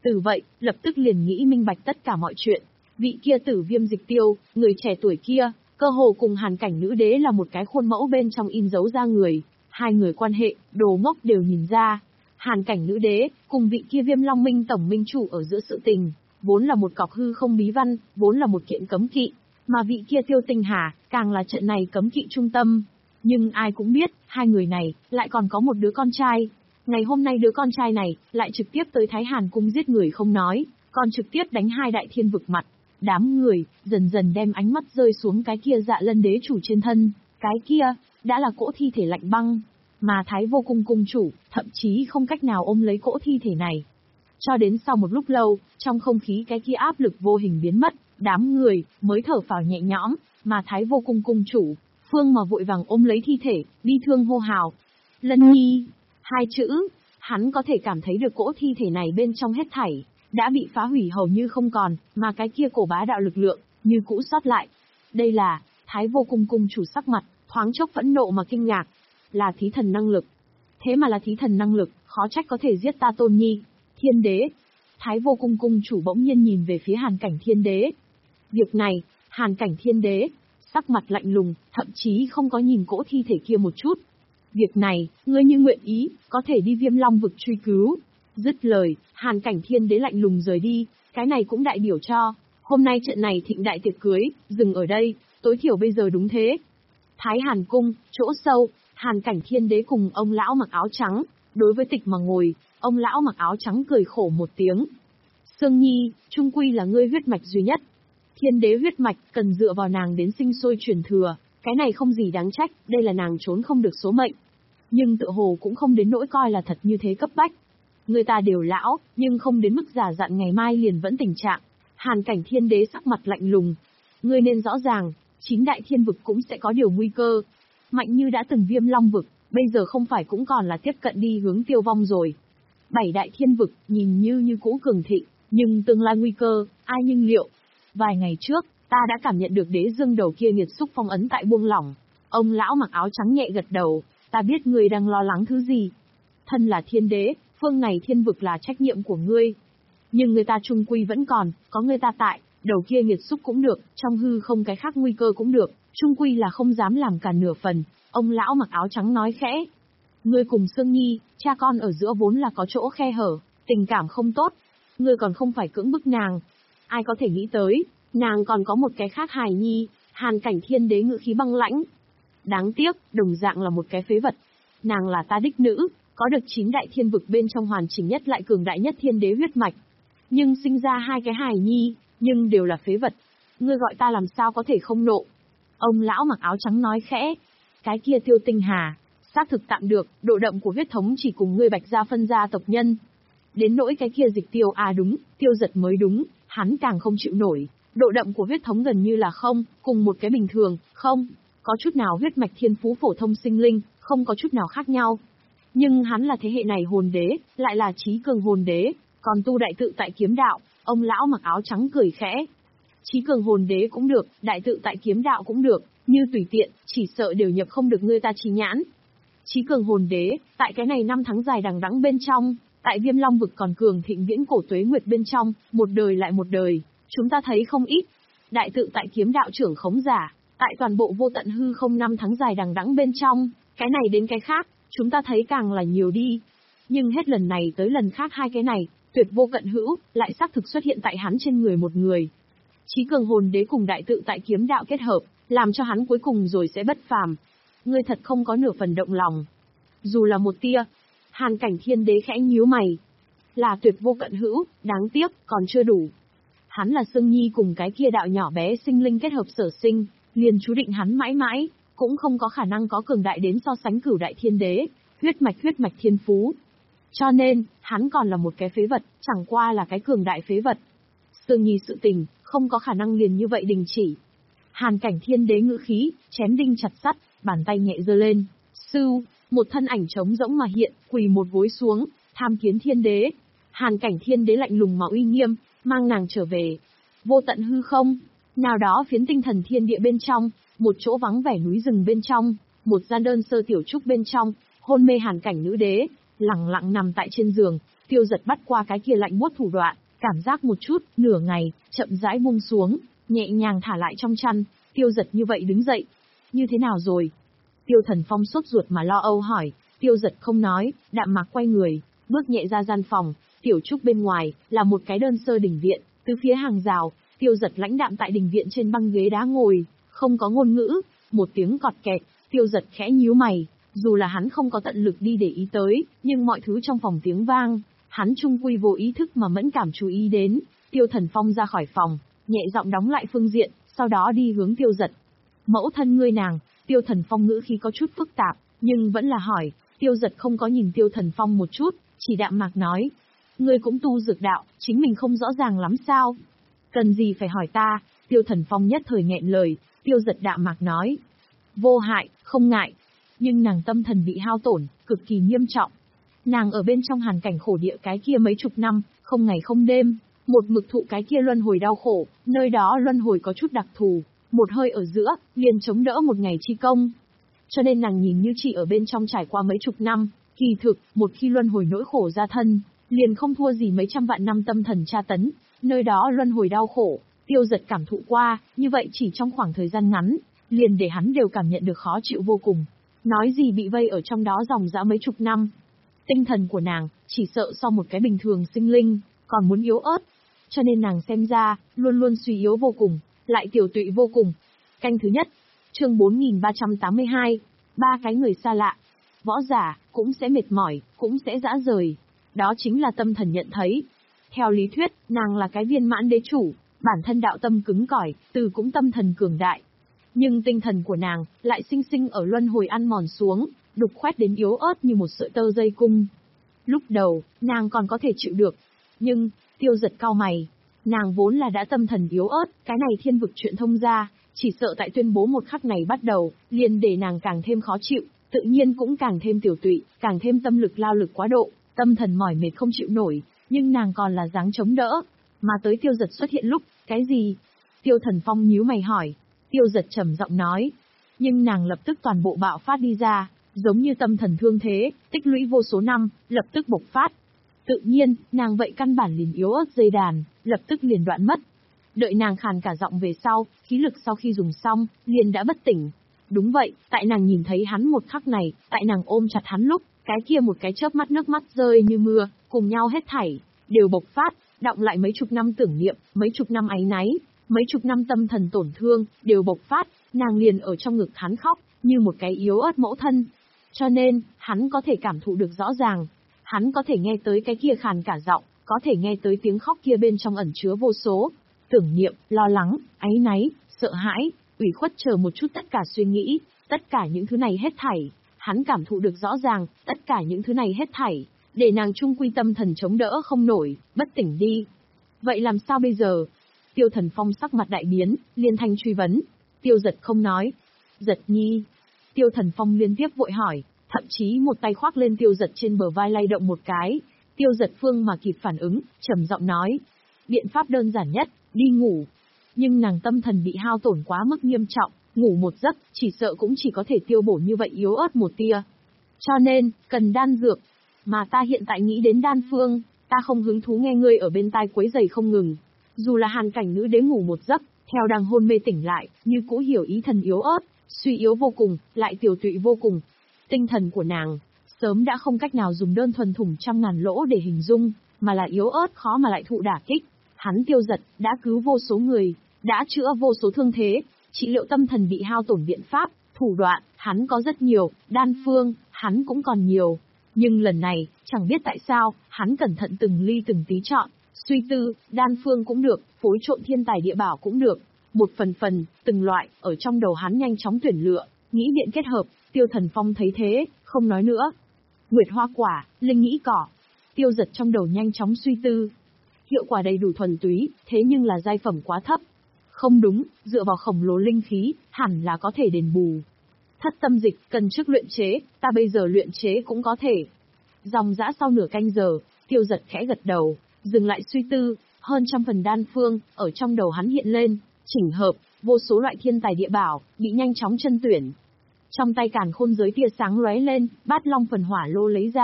tử vậy, lập tức liền nghĩ minh bạch tất cả mọi chuyện. Vị kia Tử Viêm Dịch Tiêu, người trẻ tuổi kia, cơ hồ cùng Hàn Cảnh Nữ Đế là một cái khuôn mẫu bên trong in dấu ra người, hai người quan hệ, đồ ngốc đều nhìn ra. Hàn Cảnh Nữ Đế, cùng vị kia Viêm Long Minh tổng minh chủ ở giữa sự tình, vốn là một cọc hư không bí văn, vốn là một kiện cấm kỵ, mà vị kia Tiêu Tinh Hà, càng là trận này cấm kỵ trung tâm. Nhưng ai cũng biết, hai người này, lại còn có một đứa con trai. Ngày hôm nay đứa con trai này, lại trực tiếp tới Thái Hàn Cung giết người không nói, còn trực tiếp đánh hai đại thiên vực mặt. Đám người, dần dần đem ánh mắt rơi xuống cái kia Dạ Lân đế chủ trên thân, cái kia, đã là cỗ thi thể lạnh băng. Mà Thái Vô Cung cung chủ, thậm chí không cách nào ôm lấy cỗ thi thể này. Cho đến sau một lúc lâu, trong không khí cái kia áp lực vô hình biến mất, đám người, mới thở phào nhẹ nhõm, mà Thái Vô Cung cung chủ, Phương mà vội vàng ôm lấy thi thể, bi thương hô hào. Lân Nhi, hai chữ, hắn có thể cảm thấy được cỗ thi thể này bên trong hết thảy, đã bị phá hủy hầu như không còn, mà cái kia cổ bá đạo lực lượng, như cũ sót lại. Đây là, Thái Vô Cung cung chủ sắc mặt, thoáng chốc phẫn nộ mà kinh ngạc. Là thí thần năng lực. Thế mà là thí thần năng lực, khó trách có thể giết ta Tôn Nhi. Thiên đế. Thái Vô Cung cung chủ bỗng nhiên nhìn về phía Hàn Cảnh Thiên Đế. Việc này, Hàn Cảnh Thiên Đế, sắc mặt lạnh lùng, thậm chí không có nhìn cỗ thi thể kia một chút. Việc này, ngươi như nguyện ý, có thể đi Viêm Long vực truy cứu. Dứt lời, Hàn Cảnh Thiên Đế lạnh lùng rời đi, cái này cũng đại biểu cho, hôm nay trận này thịnh đại tiệc cưới, dừng ở đây, tối thiểu bây giờ đúng thế. Thái Hàn Cung, chỗ sâu, Hàn Cảnh Thiên Đế cùng ông lão mặc áo trắng, đối với Tịch mà ngồi, ông lão mặc áo trắng cười khổ một tiếng. Sương Nhi, trung quy là ngươi huyết mạch duy nhất. Thiên đế huyết mạch, cần dựa vào nàng đến sinh sôi truyền thừa, cái này không gì đáng trách, đây là nàng trốn không được số mệnh. Nhưng tựa hồ cũng không đến nỗi coi là thật như thế cấp bách. Người ta đều lão, nhưng không đến mức giả dặn ngày mai liền vẫn tình trạng. Hàn Cảnh Thiên Đế sắc mặt lạnh lùng. Ngươi nên rõ ràng, chín đại thiên vực cũng sẽ có điều nguy cơ. Mạnh như đã từng Viêm Long vực, bây giờ không phải cũng còn là tiếp cận đi hướng tiêu vong rồi. Bảy đại thiên vực, nhìn như như cũ cường thịnh, nhưng tương lai nguy cơ, ai nhưng liệu. Vài ngày trước, ta đã cảm nhận được đế dương đầu kia nghiệt xúc phong ấn tại buông lỏng. Ông lão mặc áo trắng nhẹ gật đầu, ta biết ngươi đang lo lắng thứ gì. Thân là thiên đế, phương này thiên vực là trách nhiệm của ngươi. Nhưng người ta trung quy vẫn còn, có người ta tại, đầu kia nghiệt xúc cũng được, trong hư không cái khác nguy cơ cũng được, trung quy là không dám làm cả nửa phần. Ông lão mặc áo trắng nói khẽ. Ngươi cùng Sương Nhi, cha con ở giữa vốn là có chỗ khe hở, tình cảm không tốt. Ngươi còn không phải cưỡng bức nàng. Ai có thể nghĩ tới, nàng còn có một cái khác hài nhi. Hàn Cảnh Thiên Đế ngữ khí băng lãnh. Đáng tiếc, đồng dạng là một cái phế vật. Nàng là ta đích nữ, có được chín đại thiên vực bên trong hoàn chỉnh nhất lại cường đại nhất thiên đế huyết mạch. Nhưng sinh ra hai cái hài nhi, nhưng đều là phế vật. Ngươi gọi ta làm sao có thể không nộ. Ông lão mặc áo trắng nói khẽ. Cái kia Tiêu Tinh Hà, xác thực tạm được, độ đậm của huyết thống chỉ cùng ngươi Bạch gia phân gia tộc nhân. Đến nỗi cái kia Dịch Tiêu à đúng, Tiêu Giật mới đúng, hắn càng không chịu nổi. Độ đậm của huyết thống gần như là không, cùng một cái bình thường, không, có chút nào huyết mạch thiên phú phổ thông sinh linh, không có chút nào khác nhau. Nhưng hắn là thế hệ này hồn đế, lại là trí cường hồn đế, còn tu đại tự tại kiếm đạo, ông lão mặc áo trắng cười khẽ. Trí cường hồn đế cũng được, đại tự tại kiếm đạo cũng được, như tùy tiện, chỉ sợ đều nhập không được ngươi ta trí nhãn. Trí cường hồn đế, tại cái này năm tháng dài đằng đẵng bên trong, tại Viêm Long vực còn cường thịnh viễn cổ tuế nguyệt bên trong, một đời lại một đời, chúng ta thấy không ít. Đại tự tại kiếm đạo trưởng khống giả, tại toàn bộ vô tận hư không năm tháng dài đằng đẵng bên trong, cái này đến cái khác, chúng ta thấy càng là nhiều đi. Nhưng hết lần này tới lần khác hai cái này, tuyệt vô cận hữu, lại xác thực xuất hiện tại hắn trên người một người. Trí cường hồn đế cùng đại tự tại kiếm đạo kết hợp, làm cho hắn cuối cùng rồi sẽ bất phàm. Ngươi thật không có nửa phần động lòng. Dù là một tia. Hàn Cảnh Thiên Đế khẽ nhíu mày. Là tuyệt vô cận hữu, đáng tiếc, còn chưa đủ. Hắn là Sương Nhi cùng cái kia đạo nhỏ bé sinh linh kết hợp sở sinh, liền chú định hắn mãi mãi, cũng không có khả năng có cường đại đến so sánh cửu đại thiên đế, huyết mạch huyết mạch thiên phú. Cho nên, hắn còn là một cái phế vật, chẳng qua là cái cường đại phế vật. Sương Nhi sự tình, không có khả năng liền như vậy đình chỉ. Hàn Cảnh Thiên Đế ngữ khí, chém đinh chặt sắt, bàn tay nhẹ giơ lên. Sưu, một thân ảnh trống rỗng mà hiện, quỳ một gối xuống, tham kiến Thiên Đế. Hàn Cảnh Thiên Đế lạnh lùng mà uy nghiêm, mang nàng trở về. Vô tận hư không, nào đó phiến tinh thần thiên địa bên trong, một chỗ vắng vẻ núi rừng bên trong, một gian đơn sơ tiểu trúc bên trong, hôn mê Hàn Cảnh Nữ Đế, lặng lặng nằm tại trên giường, Tiêu Giật bắt qua cái kia lạnh buốt thủ đoạn, cảm giác một chút, nửa ngày, chậm rãi buông xuống, nhẹ nhàng thả lại trong chăn. Tiêu Giật như vậy đứng dậy. Như thế nào rồi? Tiêu Thần Phong sốt ruột mà lo âu hỏi. Tiêu Giật không nói, đạm mạc quay người, bước nhẹ ra gian phòng. Tiểu trúc bên ngoài là một cái đơn sơ đình viện, từ phía hàng rào. Tiêu Giật lãnh đạm tại đình viện trên băng ghế đá ngồi, không có ngôn ngữ. Một tiếng cọt kẹt, Tiêu Giật khẽ nhíu mày. Dù là hắn không có tận lực đi để ý tới, nhưng mọi thứ trong phòng tiếng vang, hắn chung quy vô ý thức mà mẫn cảm chú ý đến. Tiêu Thần Phong ra khỏi phòng, nhẹ giọng đóng lại phương diện, sau đó đi hướng Tiêu Giật. Mẫu thân ngươi nàng. Tiêu Thần Phong ngữ khí có chút phức tạp, nhưng vẫn là hỏi. Tiêu Giật không có nhìn Tiêu Thần Phong một chút, chỉ đạm mạc nói. Ngươi cũng tu dược đạo, chính mình không rõ ràng lắm sao? Cần gì phải hỏi ta? Tiêu Thần Phong nhất thời nghẹn lời. Tiêu Giật đạm mạc nói. Vô hại, không ngại. Nhưng nàng tâm thần bị hao tổn, cực kỳ nghiêm trọng. Nàng ở bên trong hàn cảnh khổ địa cái kia mấy chục năm, không ngày không đêm, một mực thụ cái kia luân hồi đau khổ, nơi đó luân hồi có chút đặc thù, một hơi ở giữa, liền chống đỡ một ngày chi công. Cho nên nàng nhìn như chỉ ở bên trong trải qua mấy chục năm, kỳ thực, một khi luân hồi nỗi khổ ra thân, liền không thua gì mấy trăm vạn năm tâm thần tra tấn, nơi đó luân hồi đau khổ, Tiêu Giật cảm thụ qua, như vậy chỉ trong khoảng thời gian ngắn, liền để hắn đều cảm nhận được khó chịu vô cùng. Nói gì bị vây ở trong đó dòng dã mấy chục năm. Tinh thần của nàng, chỉ sợ so một cái bình thường sinh linh, còn muốn yếu ớt. Cho nên nàng xem ra, luôn luôn suy yếu vô cùng, lại tiểu tụy vô cùng. Canh thứ nhất, chương bốn nghìn ba trăm tám mươi hai, ba cái người xa lạ. Võ giả, cũng sẽ mệt mỏi, cũng sẽ dã rời. Đó chính là tâm thần nhận thấy. Theo lý thuyết, nàng là cái viên mãn đế chủ, bản thân đạo tâm cứng cỏi, từ cũng tâm thần cường đại. Nhưng tinh thần của nàng, lại sinh sinh ở luân hồi ăn mòn xuống, đục khoét đến yếu ớt như một sợi tơ dây cung. Lúc đầu, nàng còn có thể chịu được. Nhưng, Tiêu Giật cau mày. Nàng vốn là đã tâm thần yếu ớt, cái này thiên vực chuyện thông ra, chỉ sợ tại tuyên bố một khắc này bắt đầu, liền để nàng càng thêm khó chịu, tự nhiên cũng càng thêm tiểu tụy, càng thêm tâm lực lao lực quá độ, tâm thần mỏi mệt không chịu nổi, nhưng nàng còn là dáng chống đỡ. Mà tới Tiêu Giật xuất hiện lúc, cái gì? Tiêu Thần Phong nhíu mày hỏi. Tiêu Giật trầm giọng nói. Nhưng nàng lập tức toàn bộ bạo phát đi ra, giống như tâm thần thương thế, tích lũy vô số năm, lập tức bộc phát. Tự nhiên, nàng vậy căn bản liền yếu ớt dây đàn, lập tức liền đoạn mất. Đợi nàng khàn cả giọng về sau, khí lực sau khi dùng xong, liền đã bất tỉnh. Đúng vậy, tại nàng nhìn thấy hắn một khắc này, tại nàng ôm chặt hắn lúc, cái kia một cái chớp mắt nước mắt rơi như mưa, cùng nhau hết thảy, đều bộc phát, đọng lại mấy chục năm tưởng niệm, mấy chục năm áy náy, mấy chục năm tâm thần tổn thương, đều bộc phát, nàng liền ở trong ngực hắn khóc, như một cái yếu ớt mẫu thân. Cho nên, hắn có thể cảm thụ được rõ ràng, hắn có thể nghe tới cái kia khàn cả giọng, có thể nghe tới tiếng khóc kia bên trong ẩn chứa vô số tưởng niệm, lo lắng, áy náy, sợ hãi, ủy khuất chờ một chút tất cả suy nghĩ, tất cả những thứ này hết thảy, hắn cảm thụ được rõ ràng, tất cả những thứ này hết thảy, để nàng trung quy tâm thần chống đỡ không nổi, bất tỉnh đi. Vậy làm sao bây giờ? Tiêu Thần Phong sắc mặt đại biến, liên thanh truy vấn. Tiêu Giật không nói. Giật nhi. Tiêu Thần Phong liên tiếp vội hỏi, thậm chí một tay khoác lên Tiêu Giật trên bờ vai lay động một cái. Tiêu Giật phương mà kịp phản ứng, trầm giọng nói. Biện pháp đơn giản nhất, đi ngủ. Nhưng nàng tâm thần bị hao tổn quá mức nghiêm trọng, ngủ một giấc, chỉ sợ cũng chỉ có thể tiêu bổ như vậy yếu ớt một tia. Cho nên, cần đan dược. Mà ta hiện tại nghĩ đến đan phương, ta không hứng thú nghe ngươi ở bên tai quấy giày không ngừng. Dù là hàn cảnh nữ đế ngủ một giấc, theo đang hôn mê tỉnh lại, như cũ hiểu ý thần yếu ớt, suy yếu vô cùng, lại tiểu tụy vô cùng. Tinh thần của nàng, sớm đã không cách nào dùng đơn thuần thủng trăm ngàn lỗ để hình dung, mà là yếu ớt khó mà lại thụ đả kích. Hắn Tiêu Giật, đã cứu vô số người, đã chữa vô số thương thế, trị liệu tâm thần bị hao tổn biện pháp, thủ đoạn, hắn có rất nhiều, đan phương, hắn cũng còn nhiều. Nhưng lần này, chẳng biết tại sao, hắn cẩn thận từng ly từng tí chọn, suy tư, đan phương cũng được, phối trộn thiên tài địa bảo cũng được. Một phần phần, từng loại, ở trong đầu hắn nhanh chóng tuyển lựa, nghĩ biện kết hợp. Tiêu Thần Phong thấy thế, không nói nữa. Nguyệt hoa quả, linh nghĩ cỏ. Tiêu Giật trong đầu nhanh chóng suy tư. Hiệu quả đầy đủ thuần túy, thế nhưng là giai phẩm quá thấp. Không đúng, dựa vào khổng lồ linh khí, hẳn là có thể đền bù. Thất tâm dịch, cần trước luyện chế, ta bây giờ luyện chế cũng có thể. Dòng dã sau nửa canh giờ, Tiêu Giật khẽ gật đầu, dừng lại suy tư, hơn trăm phần đan phương, ở trong đầu hắn hiện lên, chỉnh hợp, vô số loại thiên tài địa bảo, bị nhanh chóng chân tuyển. Trong tay càn khôn giới tia sáng lóe lên, bát long phần hỏa lô lấy ra,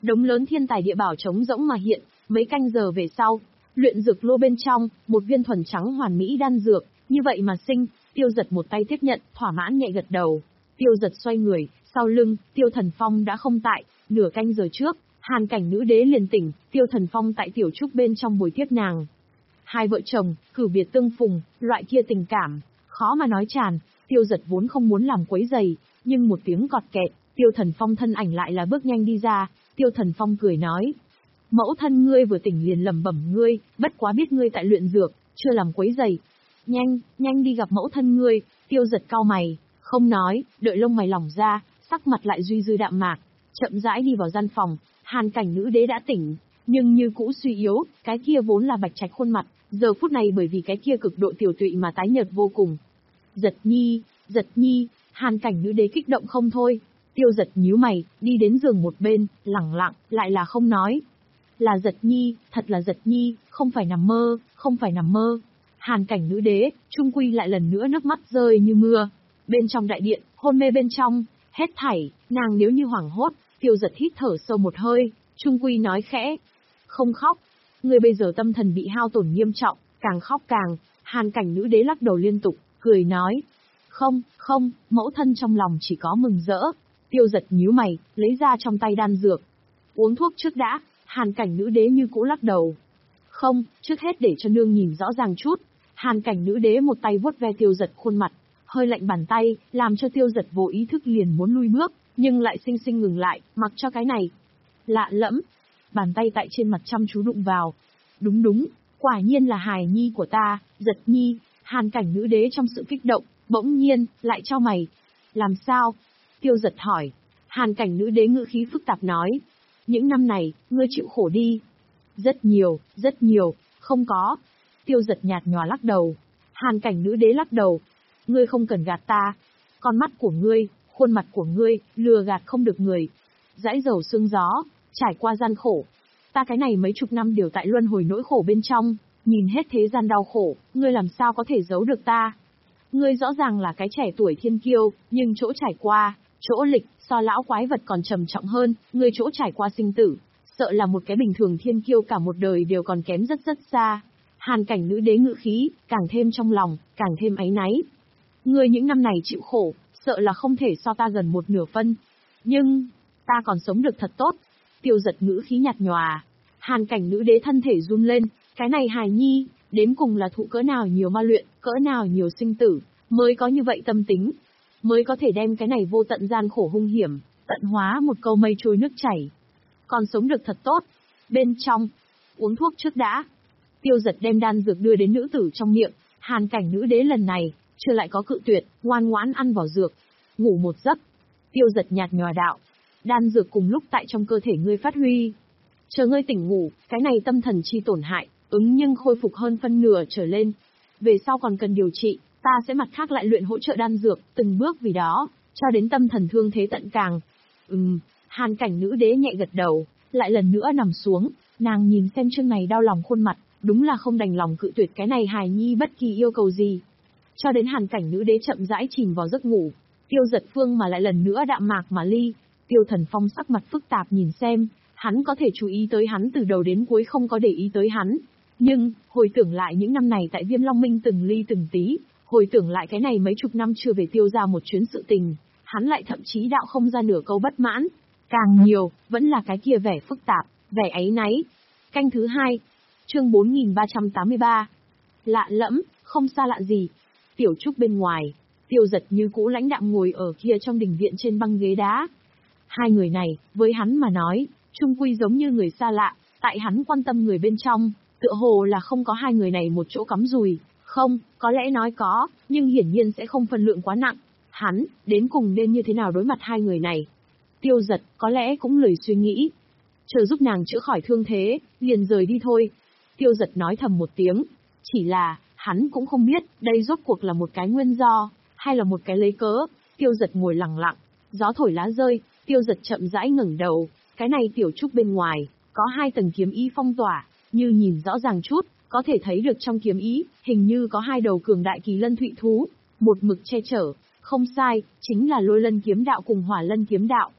Đống lớn thiên tài địa bảo trống rỗng mà hiện, mấy canh giờ về sau, luyện dược lô bên trong, một viên thuần trắng hoàn mỹ đan dược, như vậy mà sinh, Tiêu Giật một tay tiếp nhận, thỏa mãn nhẹ gật đầu. Tiêu Giật xoay người, sau lưng, Tiêu Thần Phong đã không tại, nửa canh giờ trước, Hàn Cảnh nữ đế liền tỉnh, Tiêu Thần Phong tại tiểu trúc bên trong bồi tiếp nàng. Hai vợ chồng, cử biệt tương phùng, loại kia tình cảm, khó mà nói tràn, Tiêu Giật vốn không muốn làm quấy rầy, nhưng một tiếng cọt kẹt, Tiêu Thần Phong thân ảnh lại là bước nhanh đi ra, Tiêu Thần Phong cười nói. Mẫu thân ngươi vừa tỉnh liền lẩm bẩm ngươi, bất quá biết ngươi tại luyện dược, chưa làm quấy rầy. Nhanh, nhanh đi gặp mẫu thân ngươi, Tiêu Giật cau mày, không nói, đợi lông mày lỏng ra, sắc mặt lại duy dư đạm mạc, chậm rãi đi vào gian phòng, Hàn Cảnh nữ đế đã tỉnh, nhưng như cũ suy yếu, cái kia vốn là bạch trạch khuôn mặt, giờ phút này bởi vì cái kia cực độ tiểu tụy mà tái nhợt vô cùng. Giật nhi, Giật nhi, Hàn Cảnh nữ đế kích động không thôi. Tiêu Giật nhíu mày, đi đến giường một bên, lẳng lặng, lại là không nói. Là Giật nhi, thật là Giật nhi, không phải nằm mơ, không phải nằm mơ. Hàn Cảnh nữ đế, trung quy lại lần nữa nước mắt rơi như mưa. Bên trong đại điện, hôn mê bên trong, hết thảy, nàng nếu như hoảng hốt, Tiêu Giật hít thở sâu một hơi, trung quy nói khẽ. Không khóc, người bây giờ tâm thần bị hao tổn nghiêm trọng, càng khóc càng. Hàn Cảnh nữ đế lắc đầu liên tục, cười nói. Không, không, mẫu thân trong lòng chỉ có mừng rỡ. Tiêu Giật nhíu mày, lấy ra trong tay đan dược. Uống thuốc trước đã, Hàn Cảnh nữ đế như cũ lắc đầu. Không, trước hết để cho nương nhìn rõ ràng chút. Hàn Cảnh nữ đế một tay vuốt ve Tiêu Giật khuôn mặt, hơi lạnh bàn tay, làm cho Tiêu Giật vô ý thức liền muốn lui bước, nhưng lại sinh sinh ngừng lại, mặc cho cái này. Lạ lẫm, bàn tay tại trên mặt chăm chú đụng vào. Đúng đúng, quả nhiên là hài nhi của ta, Giật nhi. Hàn Cảnh nữ đế trong sự kích động, bỗng nhiên, lại chau mày. Làm sao? Tiêu Giật hỏi. Hàn Cảnh nữ đế ngữ khí phức tạp nói. Những năm này, ngươi chịu khổ đi. Rất nhiều, rất nhiều, không có. Tiêu Giật nhạt nhòa lắc đầu. Hàn Cảnh nữ đế lắc đầu. Ngươi không cần gạt ta. Con mắt của ngươi, khuôn mặt của ngươi, lừa gạt không được người. Dãi dầu sương gió, trải qua gian khổ. Ta cái này mấy chục năm đều tại luân hồi nỗi khổ bên trong, nhìn hết thế gian đau khổ, ngươi làm sao có thể giấu được ta. Ngươi rõ ràng là cái trẻ tuổi thiên kiêu, nhưng chỗ trải qua, chỗ lịch, so lão quái vật còn trầm trọng hơn, ngươi chỗ trải qua sinh tử, sợ là một cái bình thường thiên kiêu cả một đời đều còn kém rất rất xa. Hàn Cảnh nữ đế ngự khí, càng thêm trong lòng, càng thêm áy náy. Ngươi những năm này chịu khổ, sợ là không thể so ta gần một nửa phân. Nhưng, ta còn sống được thật tốt. Tiêu Giật ngữ khí nhạt nhòa. Hàn Cảnh nữ đế thân thể run lên, cái này hài nhi, đến cùng là thụ cỡ nào nhiều ma luyện, cỡ nào nhiều sinh tử, mới có như vậy tâm tính, mới có thể đem cái này vô tận gian khổ hung hiểm, tận hóa một câu mây trôi nước chảy. Còn sống được thật tốt. Bên trong, uống thuốc trước đã. Tiêu Giật đem đan dược đưa đến nữ tử trong miệng, Hàn Cảnh nữ đế lần này, chưa lại có cự tuyệt, ngoan ngoãn ăn vào dược, ngủ một giấc. Tiêu Giật nhạt nhòa đạo. Đan dược cùng lúc tại trong cơ thể ngươi phát huy. Chờ ngươi tỉnh ngủ, cái này tâm thần chi tổn hại, ứng nhưng khôi phục hơn phân nửa trở lên. Về sau còn cần điều trị, ta sẽ mặt khác lại luyện hỗ trợ đan dược, từng bước vì đó, cho đến tâm thần thương thế tận càng. Ừm, Hàn Cảnh nữ đế nhẹ gật đầu, lại lần nữa nằm xuống, nàng nhìn xem chương này đau lòng khuôn mặt, đúng là không đành lòng cự tuyệt cái này hài nhi bất kỳ yêu cầu gì. Cho đến Hàn Cảnh nữ đế chậm rãi chìm vào giấc ngủ, Tiêu Giật Phương mà lại lần nữa đạm mạc mà ly. Tiêu Thần Phong sắc mặt phức tạp nhìn xem, hắn có thể chú ý tới hắn từ đầu đến cuối không có để ý tới hắn. Nhưng, hồi tưởng lại những năm này tại Viêm Long Minh từng ly từng tí, hồi tưởng lại cái này mấy chục năm chưa về Tiêu ra một chuyến sự tình, hắn lại thậm chí đạo không ra nửa câu bất mãn. Càng nhiều, vẫn là cái kia vẻ phức tạp, vẻ áy náy. Canh thứ hai, chương bốn nghìn ba trăm tám mươi ba. Lạ lẫm, không xa lạ gì. Tiểu trúc bên ngoài, Tiêu Giật như cũ lãnh đạm ngồi ở kia trong đình viện trên băng ghế đá. Hai người này, với hắn mà nói, chung quy giống như người xa lạ, tại hắn quan tâm người bên trong, tựa hồ là không có hai người này một chỗ cắm rùi. Không, có lẽ nói có, nhưng hiển nhiên sẽ không phân lượng quá nặng. Hắn, đến cùng nên như thế nào đối mặt hai người này? Tiêu Giật, có lẽ cũng lười suy nghĩ. Chờ giúp nàng chữa khỏi thương thế, liền rời đi thôi. Tiêu Giật nói thầm một tiếng. Chỉ là, hắn cũng không biết, đây rốt cuộc là một cái nguyên do, hay là một cái lấy cớ. Tiêu Giật ngồi lặng lặng, gió thổi lá rơi, Tiêu Giật chậm rãi ngẩng đầu. Cái này tiểu trúc bên ngoài, có hai tầng kiếm ý phong tỏa, như nhìn rõ ràng chút, có thể thấy được trong kiếm ý, hình như có hai đầu cường đại kỳ lân thụy thú, một mực che chở, không sai, chính là lôi lân kiếm đạo cùng hỏa lân kiếm đạo.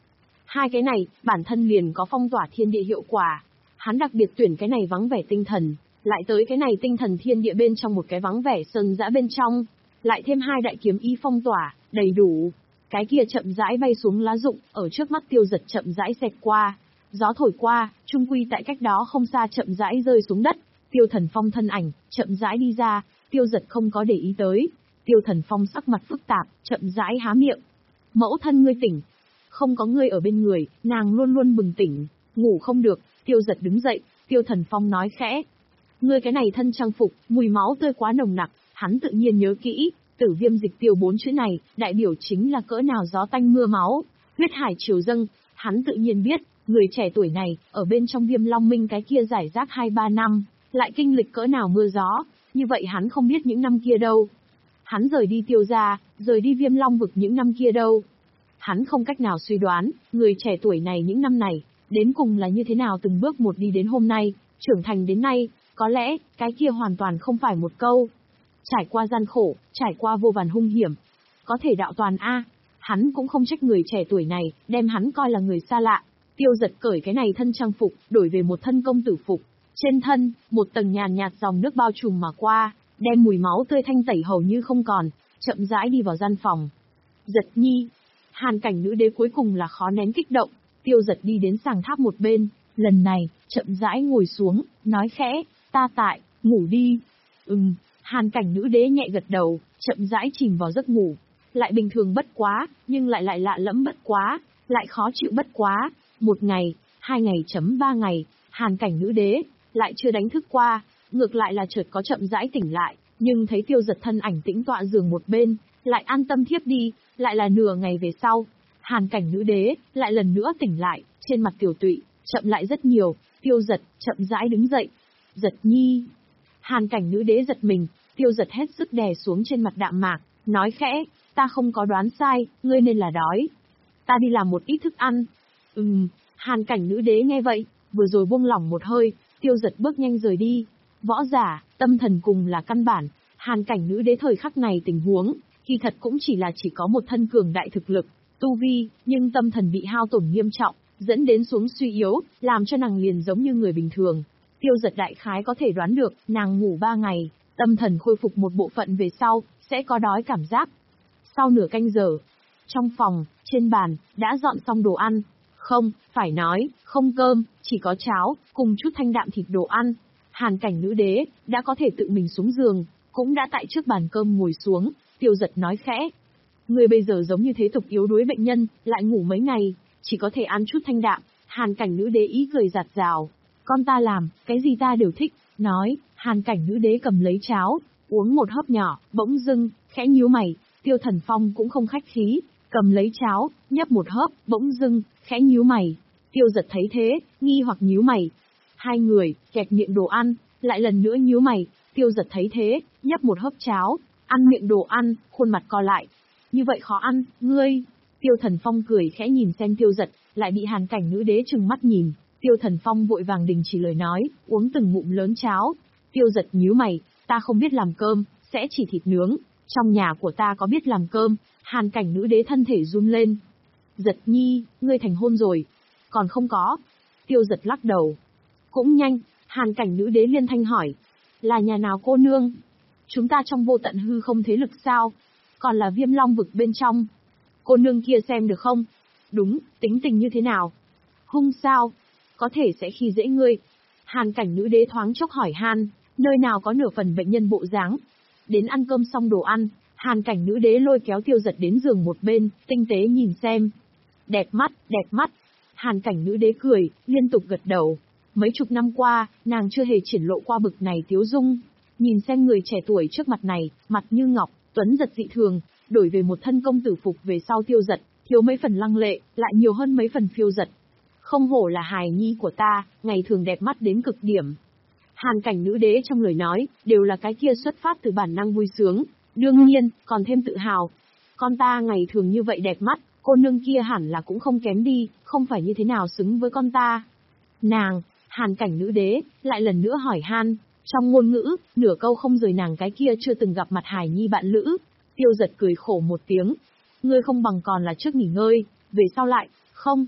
Hai cái này, bản thân liền có phong tỏa thiên địa hiệu quả. Hắn đặc biệt tuyển cái này vắng vẻ tinh thần, lại tới cái này tinh thần thiên địa bên trong một cái vắng vẻ sơn dã bên trong, lại thêm hai đại kiếm ý phong tỏa, đầy đủ. Cái kia chậm rãi bay xuống lá rụng, ở trước mắt Tiêu Dật chậm rãi xẹt qua. Gió thổi qua, trung quy tại cách đó không xa chậm rãi rơi xuống đất. Tiêu Thần Phong thân ảnh, chậm rãi đi ra, Tiêu Dật không có để ý tới. Tiêu Thần Phong sắc mặt phức tạp, chậm rãi há miệng. Mẫu thân ngươi tỉnh. Không có ngươi ở bên người, nàng luôn luôn bừng tỉnh, ngủ không được. Tiêu Dật đứng dậy, Tiêu Thần Phong nói khẽ. Ngươi cái này thân trang phục, mùi máu tươi quá nồng nặc, hắn tự nhiên nhớ kỹ. Tử viêm dịch tiêu bốn chữ này, đại biểu chính là cỡ nào gió tanh mưa máu, huyết hải triều dâng. Hắn tự nhiên biết, người trẻ tuổi này, ở bên trong Viêm Long Minh cái kia giải rác hai ba năm, lại kinh lịch cỡ nào mưa gió, như vậy hắn không biết những năm kia đâu. Hắn rời đi Tiêu gia, rời đi Viêm Long vực những năm kia đâu. Hắn không cách nào suy đoán, người trẻ tuổi này những năm này, đến cùng là như thế nào từng bước một đi đến hôm nay, trưởng thành đến nay, có lẽ, cái kia hoàn toàn không phải một câu. Trải qua gian khổ, trải qua vô vàn hung hiểm. Có thể đạo toàn A, hắn cũng không trách người trẻ tuổi này, đem hắn coi là người xa lạ. Tiêu Dật cởi cái này thân trang phục, đổi về một thân công tử phục. Trên thân, một tầng nhàn nhạt dòng nước bao trùm mà qua, đem mùi máu tươi thanh tẩy hầu như không còn, chậm rãi đi vào gian phòng. Giật nhi, Hàn Cảnh nữ đế cuối cùng là khó nén kích động. Tiêu Dật đi đến sàng tháp một bên, lần này, chậm rãi ngồi xuống, nói khẽ, ta tại, ngủ đi. Ừm. Hàn Cảnh nữ đế nhẹ gật đầu, chậm rãi chìm vào giấc ngủ. Lại bình thường bất quá, nhưng lại lại lạ lẫm bất quá, lại khó chịu bất quá. Một ngày, hai ngày chấm ba ngày, Hàn Cảnh nữ đế, lại chưa đánh thức qua, ngược lại là chợt có chậm rãi tỉnh lại, nhưng thấy Tiêu Dật thân ảnh tĩnh tọa giường một bên, lại an tâm thiếp đi, lại là nửa ngày về sau. Hàn Cảnh nữ đế, lại lần nữa tỉnh lại, trên mặt tiểu tụy, chậm lại rất nhiều. Tiêu Dật, chậm rãi đứng dậy. Dật nhi. Hàn Cảnh nữ đế giật mình, Tiêu Dật hết sức đè xuống trên mặt đạm mạc, nói khẽ, ta không có đoán sai, ngươi nên là đói. Ta đi làm một ít thức ăn. Ừm, Hàn Cảnh nữ đế nghe vậy, vừa rồi buông lỏng một hơi, Tiêu Dật bước nhanh rời đi. Võ giả, tâm thần cùng là căn bản, Hàn Cảnh nữ đế thời khắc này tình huống, kỳ thật cũng chỉ là chỉ có một thân cường đại thực lực, tu vi, nhưng tâm thần bị hao tổn nghiêm trọng, dẫn đến xuống suy yếu, làm cho nàng liền giống như người bình thường. Tiêu Dật đại khái có thể đoán được, nàng ngủ ba ngày, tâm thần khôi phục một bộ phận về sau, sẽ có đói cảm giác. Sau nửa canh giờ, trong phòng, trên bàn, đã dọn xong đồ ăn. Không, phải nói, không cơm, chỉ có cháo, cùng chút thanh đạm thịt đồ ăn. Hàn Cảnh nữ đế, đã có thể tự mình xuống giường, cũng đã tại trước bàn cơm ngồi xuống. Tiêu Dật nói khẽ. Người bây giờ giống như thế tục yếu đuối bệnh nhân, lại ngủ mấy ngày, chỉ có thể ăn chút thanh đạm. Hàn Cảnh nữ đế ý cười giạt rào. Con ta làm, cái gì ta đều thích. Nói, Hàn Cảnh nữ đế cầm lấy cháo, uống một hớp nhỏ, bỗng dưng, khẽ nhíu mày. Tiêu Thần Phong cũng không khách khí, cầm lấy cháo, nhấp một hớp, bỗng dưng, khẽ nhíu mày. Tiêu Dật thấy thế, nghi hoặc nhíu mày. Hai người, kẹp miệng đồ ăn, lại lần nữa nhíu mày. Tiêu Dật thấy thế, nhấp một hớp cháo, ăn miệng đồ ăn, khuôn mặt co lại. Như vậy khó ăn, ngươi. Tiêu Thần Phong cười khẽ nhìn xem Tiêu Dật, lại bị Hàn Cảnh nữ đế trừng mắt nhìn. Tiêu Thần Phong vội vàng đình chỉ lời nói, uống từng ngụm lớn cháo. Tiêu Dật nhíu mày, ta không biết làm cơm, sẽ chỉ thịt nướng. Trong nhà của ta có biết làm cơm. Hàn Cảnh nữ đế thân thể run lên. Dật nhi, ngươi thành hôn rồi. Còn không có. Tiêu Dật lắc đầu. Cũng nhanh, Hàn Cảnh nữ đế liên thanh hỏi. Là nhà nào cô nương? Chúng ta trong vô tận hư không thế lực sao? Còn là Viêm Long vực bên trong. Cô nương kia xem được không? Đúng, tính tình như thế nào? Hung sao? Có thể sẽ khi dễ ngươi. Hàn Cảnh nữ đế thoáng chốc hỏi han, nơi nào có nửa phần bệnh nhân bộ dáng. Đến ăn cơm xong đồ ăn, Hàn Cảnh nữ đế lôi kéo Tiêu Dật đến giường một bên, tinh tế nhìn xem. Đẹp mắt, đẹp mắt. Hàn Cảnh nữ đế cười, liên tục gật đầu. Mấy chục năm qua, nàng chưa hề triển lộ qua bực này tiếu dung. Nhìn xem người trẻ tuổi trước mặt này, mặt như ngọc, tuấn giật dị thường, đổi về một thân công tử phục về sau Tiêu Dật, thiếu mấy phần lăng lệ, lại nhiều hơn mấy phần phiêu dật. Không hổ là hài nhi của ta, ngày thường đẹp mắt đến cực điểm. Hàn Cảnh nữ đế trong lời nói, đều là cái kia xuất phát từ bản năng vui sướng, đương nhiên, còn thêm tự hào. Con ta ngày thường như vậy đẹp mắt, cô nương kia hẳn là cũng không kém đi, không phải như thế nào xứng với con ta. Nàng, Hàn Cảnh nữ đế, lại lần nữa hỏi han, trong ngôn ngữ, nửa câu không rời nàng cái kia chưa từng gặp mặt hài nhi bạn lữ. Tiêu Dật cười khổ một tiếng. Ngươi không bằng còn là trước nghỉ ngơi, về sau lại, không.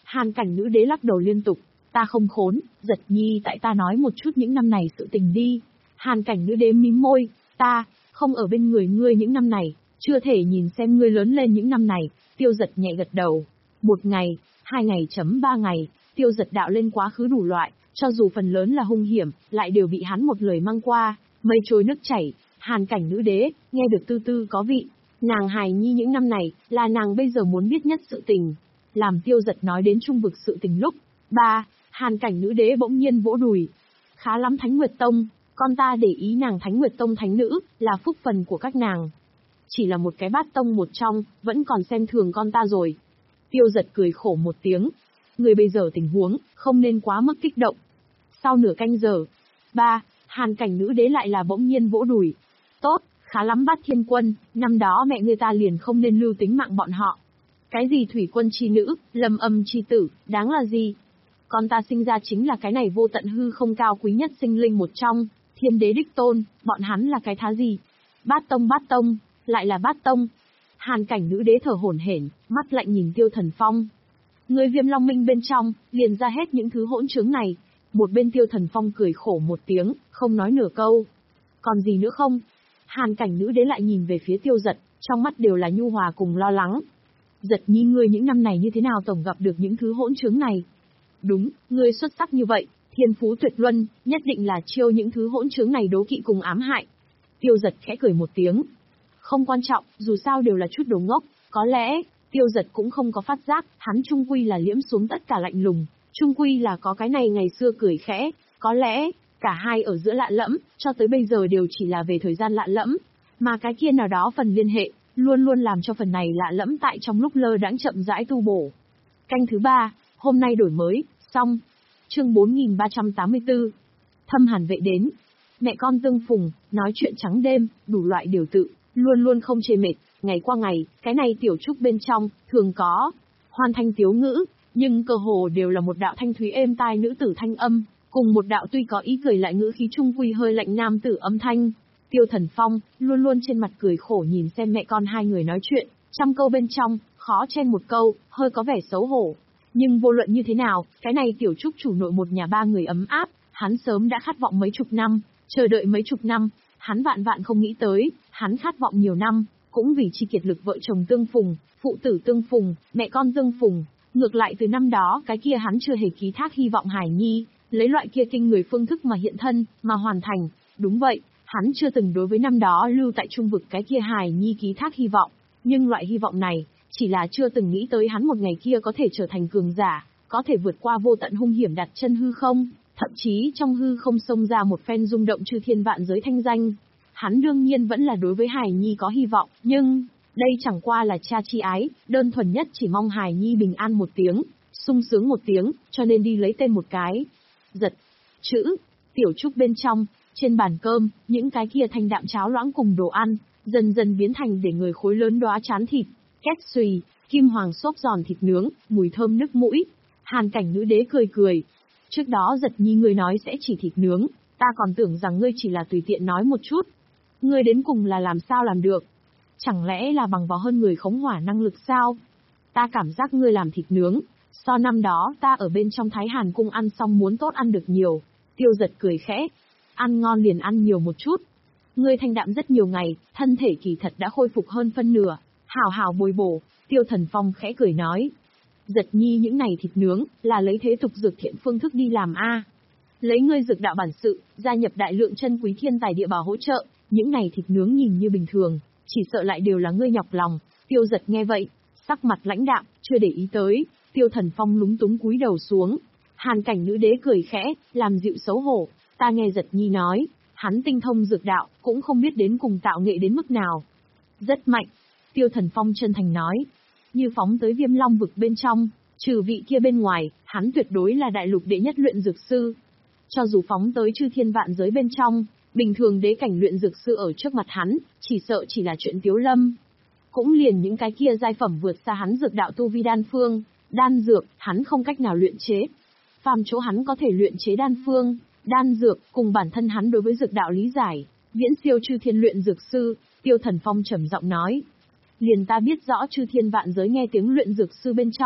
Hàn cảnh nữ đế lắc đầu liên tục. Ta không khốn, Giật Nhi tại ta nói một chút những năm này sự tình đi. Hàn cảnh nữ đế mím môi, ta, không ở bên người ngươi những năm này, chưa thể nhìn xem ngươi lớn lên những năm này. Tiêu Giật nhẹ gật đầu. Một ngày, hai ngày chấm ba ngày, Tiêu Giật đạo lên quá khứ đủ loại, cho dù phần lớn là hung hiểm, lại đều bị hắn một lời mang qua, mây trôi nước chảy. Hàn cảnh nữ đế, nghe được tư tư có vị. Nàng hài nhi những năm này, là nàng bây giờ muốn biết nhất sự tình. Làm Tiêu Giật nói đến trung vực sự tình lúc. Ba, Hàn cảnh nữ đế bỗng nhiên vỗ đùi. Khá lắm Thánh Nguyệt Tông, con ta để ý nàng Thánh Nguyệt Tông thánh nữ, là phúc phần của các nàng. Chỉ là một cái bát tông một trong, vẫn còn xem thường con ta rồi. Tiêu Giật cười khổ một tiếng. Người bây giờ tình huống, không nên quá mức kích động. Sau nửa canh giờ. Ba, Hàn cảnh nữ đế lại là bỗng nhiên vỗ đùi. Tốt, khá lắm Bát Thiên Quân, năm đó mẹ người ta liền không nên lưu tính mạng bọn họ. Cái gì thủy quân chi nữ, lâm âm chi tử, đáng là gì? Con ta sinh ra chính là cái này vô tận hư không cao quý nhất sinh linh một trong, thiên đế đích tôn, bọn hắn là cái thá gì? Bát tông bát tông, lại là bát tông. Hàn cảnh nữ đế thở hổn hển, mắt lạnh nhìn Tiêu Thần Phong. Người Viêm Long Minh bên trong, liền ra hết những thứ hỗn trướng này. Một bên Tiêu Thần Phong cười khổ một tiếng, không nói nửa câu. Còn gì nữa không? Hàn cảnh nữ đế lại nhìn về phía Tiêu Giật, trong mắt đều là nhu hòa cùng lo lắng. Giật Nhi ngươi những năm này như thế nào tổng gặp được những thứ hỗn trướng này? Đúng, ngươi xuất sắc như vậy, thiên phú tuyệt luân, nhất định là chiêu những thứ hỗn trướng này đố kỵ cùng ám hại. Tiêu Giật khẽ cười một tiếng. Không quan trọng, dù sao đều là chút đồ ngốc, có lẽ, Tiêu Giật cũng không có phát giác, hắn trung quy là liễm xuống tất cả lạnh lùng, trung quy là có cái này ngày xưa cười khẽ, có lẽ, cả hai ở giữa lạ lẫm, cho tới bây giờ đều chỉ là về thời gian lạ lẫm, mà cái kia nào đó phần liên hệ, luôn luôn làm cho phần này lạ lẫm tại trong lúc lơ đãng chậm rãi tu bổ. Canh thứ ba, hôm nay đổi mới, xong. Chương bốn nghìn ba trăm tám mươi tư. Thâm Hàn vệ đến. Mẹ con tương phùng, nói chuyện trắng đêm, đủ loại điều tự, luôn luôn không chê mệt, ngày qua ngày, cái này tiểu trúc bên trong, thường có hoan thanh tiếu ngữ, nhưng cơ hồ đều là một đạo thanh thúy êm tai nữ tử thanh âm, cùng một đạo tuy có ý cười lại ngữ khí trung quy hơi lạnh nam tử âm thanh. Tiêu Thần Phong, luôn luôn trên mặt cười khổ nhìn xem mẹ con hai người nói chuyện, trăm câu bên trong, khó chen một câu, hơi có vẻ xấu hổ. Nhưng vô luận như thế nào, cái này tiểu trúc chủ nội một nhà ba người ấm áp, hắn sớm đã khát vọng mấy chục năm, chờ đợi mấy chục năm, hắn vạn vạn không nghĩ tới, hắn khát vọng nhiều năm, cũng vì chi kiệt lực vợ chồng tương phùng, phụ tử tương phùng, mẹ con tương phùng. Ngược lại từ năm đó, cái kia hắn chưa hề ký thác hy vọng Hải Nhi, lấy loại kia kinh người phương thức mà hiện thân, mà hoàn thành. Đúng vậy, hắn chưa từng đối với năm đó lưu tại trung vực cái kia Hải Nhi ký thác hy vọng, nhưng loại hy vọng này, chỉ là chưa từng nghĩ tới hắn một ngày kia có thể trở thành cường giả, có thể vượt qua vô tận hung hiểm đặt chân hư không, thậm chí trong hư không xông ra một phen rung động chư thiên vạn giới thanh danh. Hắn đương nhiên vẫn là đối với Hải Nhi có hy vọng, nhưng đây chẳng qua là cha chi ái, đơn thuần nhất chỉ mong Hải Nhi bình an một tiếng, sung sướng một tiếng, cho nên đi lấy tên một cái. Giật chữ, tiểu trúc bên trong, trên bàn cơm, những cái kia thanh đạm cháo loãng cùng đồ ăn, dần dần biến thành để người khối lớn đóa chán thịt, két xùy, kim hoàng xốp giòn thịt nướng, mùi thơm nức mũi. Hàn cảnh nữ đế cười cười. Trước đó Giật Nhi ngươi nói sẽ chỉ thịt nướng, ta còn tưởng rằng ngươi chỉ là tùy tiện nói một chút. Ngươi đến cùng là làm sao làm được? Chẳng lẽ là bằng vào hơn người khống hỏa năng lực sao? Ta cảm giác ngươi làm thịt nướng, so năm đó ta ở bên trong Thái Hàn cung ăn xong muốn tốt ăn được nhiều. Tiêu Giật cười khẽ. Ăn ngon liền ăn nhiều một chút. Ngươi thanh đạm rất nhiều ngày, thân thể kỳ thật đã khôi phục hơn phân nửa. Hảo hảo bồi bổ, Tiêu Thần Phong khẽ cười nói. Giật Nhi những này thịt nướng, là lấy thế tục dược thiện phương thức đi làm a. Lấy ngươi dược đạo bản sự, gia nhập đại lượng chân quý thiên tài địa bảo hỗ trợ, những này thịt nướng nhìn như bình thường, chỉ sợ lại đều là ngươi nhọc lòng. Tiêu Giật nghe vậy, sắc mặt lãnh đạm, chưa để ý tới, Tiêu Thần Phong lúng túng cúi đầu xuống. Hàn cảnh nữ đế cười khẽ, làm dịu xấu hổ, ta nghe Giật Nhi nói, hắn tinh thông dược đạo, cũng không biết đến cùng tạo nghệ đến mức nào. Rất mạnh, Tiêu Thần Phong chân thành nói. Như phóng tới Viêm Long vực bên trong, trừ vị kia bên ngoài, hắn tuyệt đối là đại lục đệ nhất luyện dược sư. Cho dù phóng tới chư thiên vạn giới bên trong, bình thường đế cảnh luyện dược sư ở trước mặt hắn, chỉ sợ chỉ là chuyện tiếu lâm. Cũng liền những cái kia giai phẩm vượt xa hắn dược đạo tu vi đan phương, đan dược, hắn không cách nào luyện chế. Phàm chỗ hắn có thể luyện chế đan phương, đan dược, cùng bản thân hắn đối với dược đạo lý giải, viễn siêu chư thiên luyện dược sư. Tiêu Thần Phong trầm giọng nói. Liền ta biết rõ chư thiên vạn giới nghe tiếng luyện dược sư bên trong,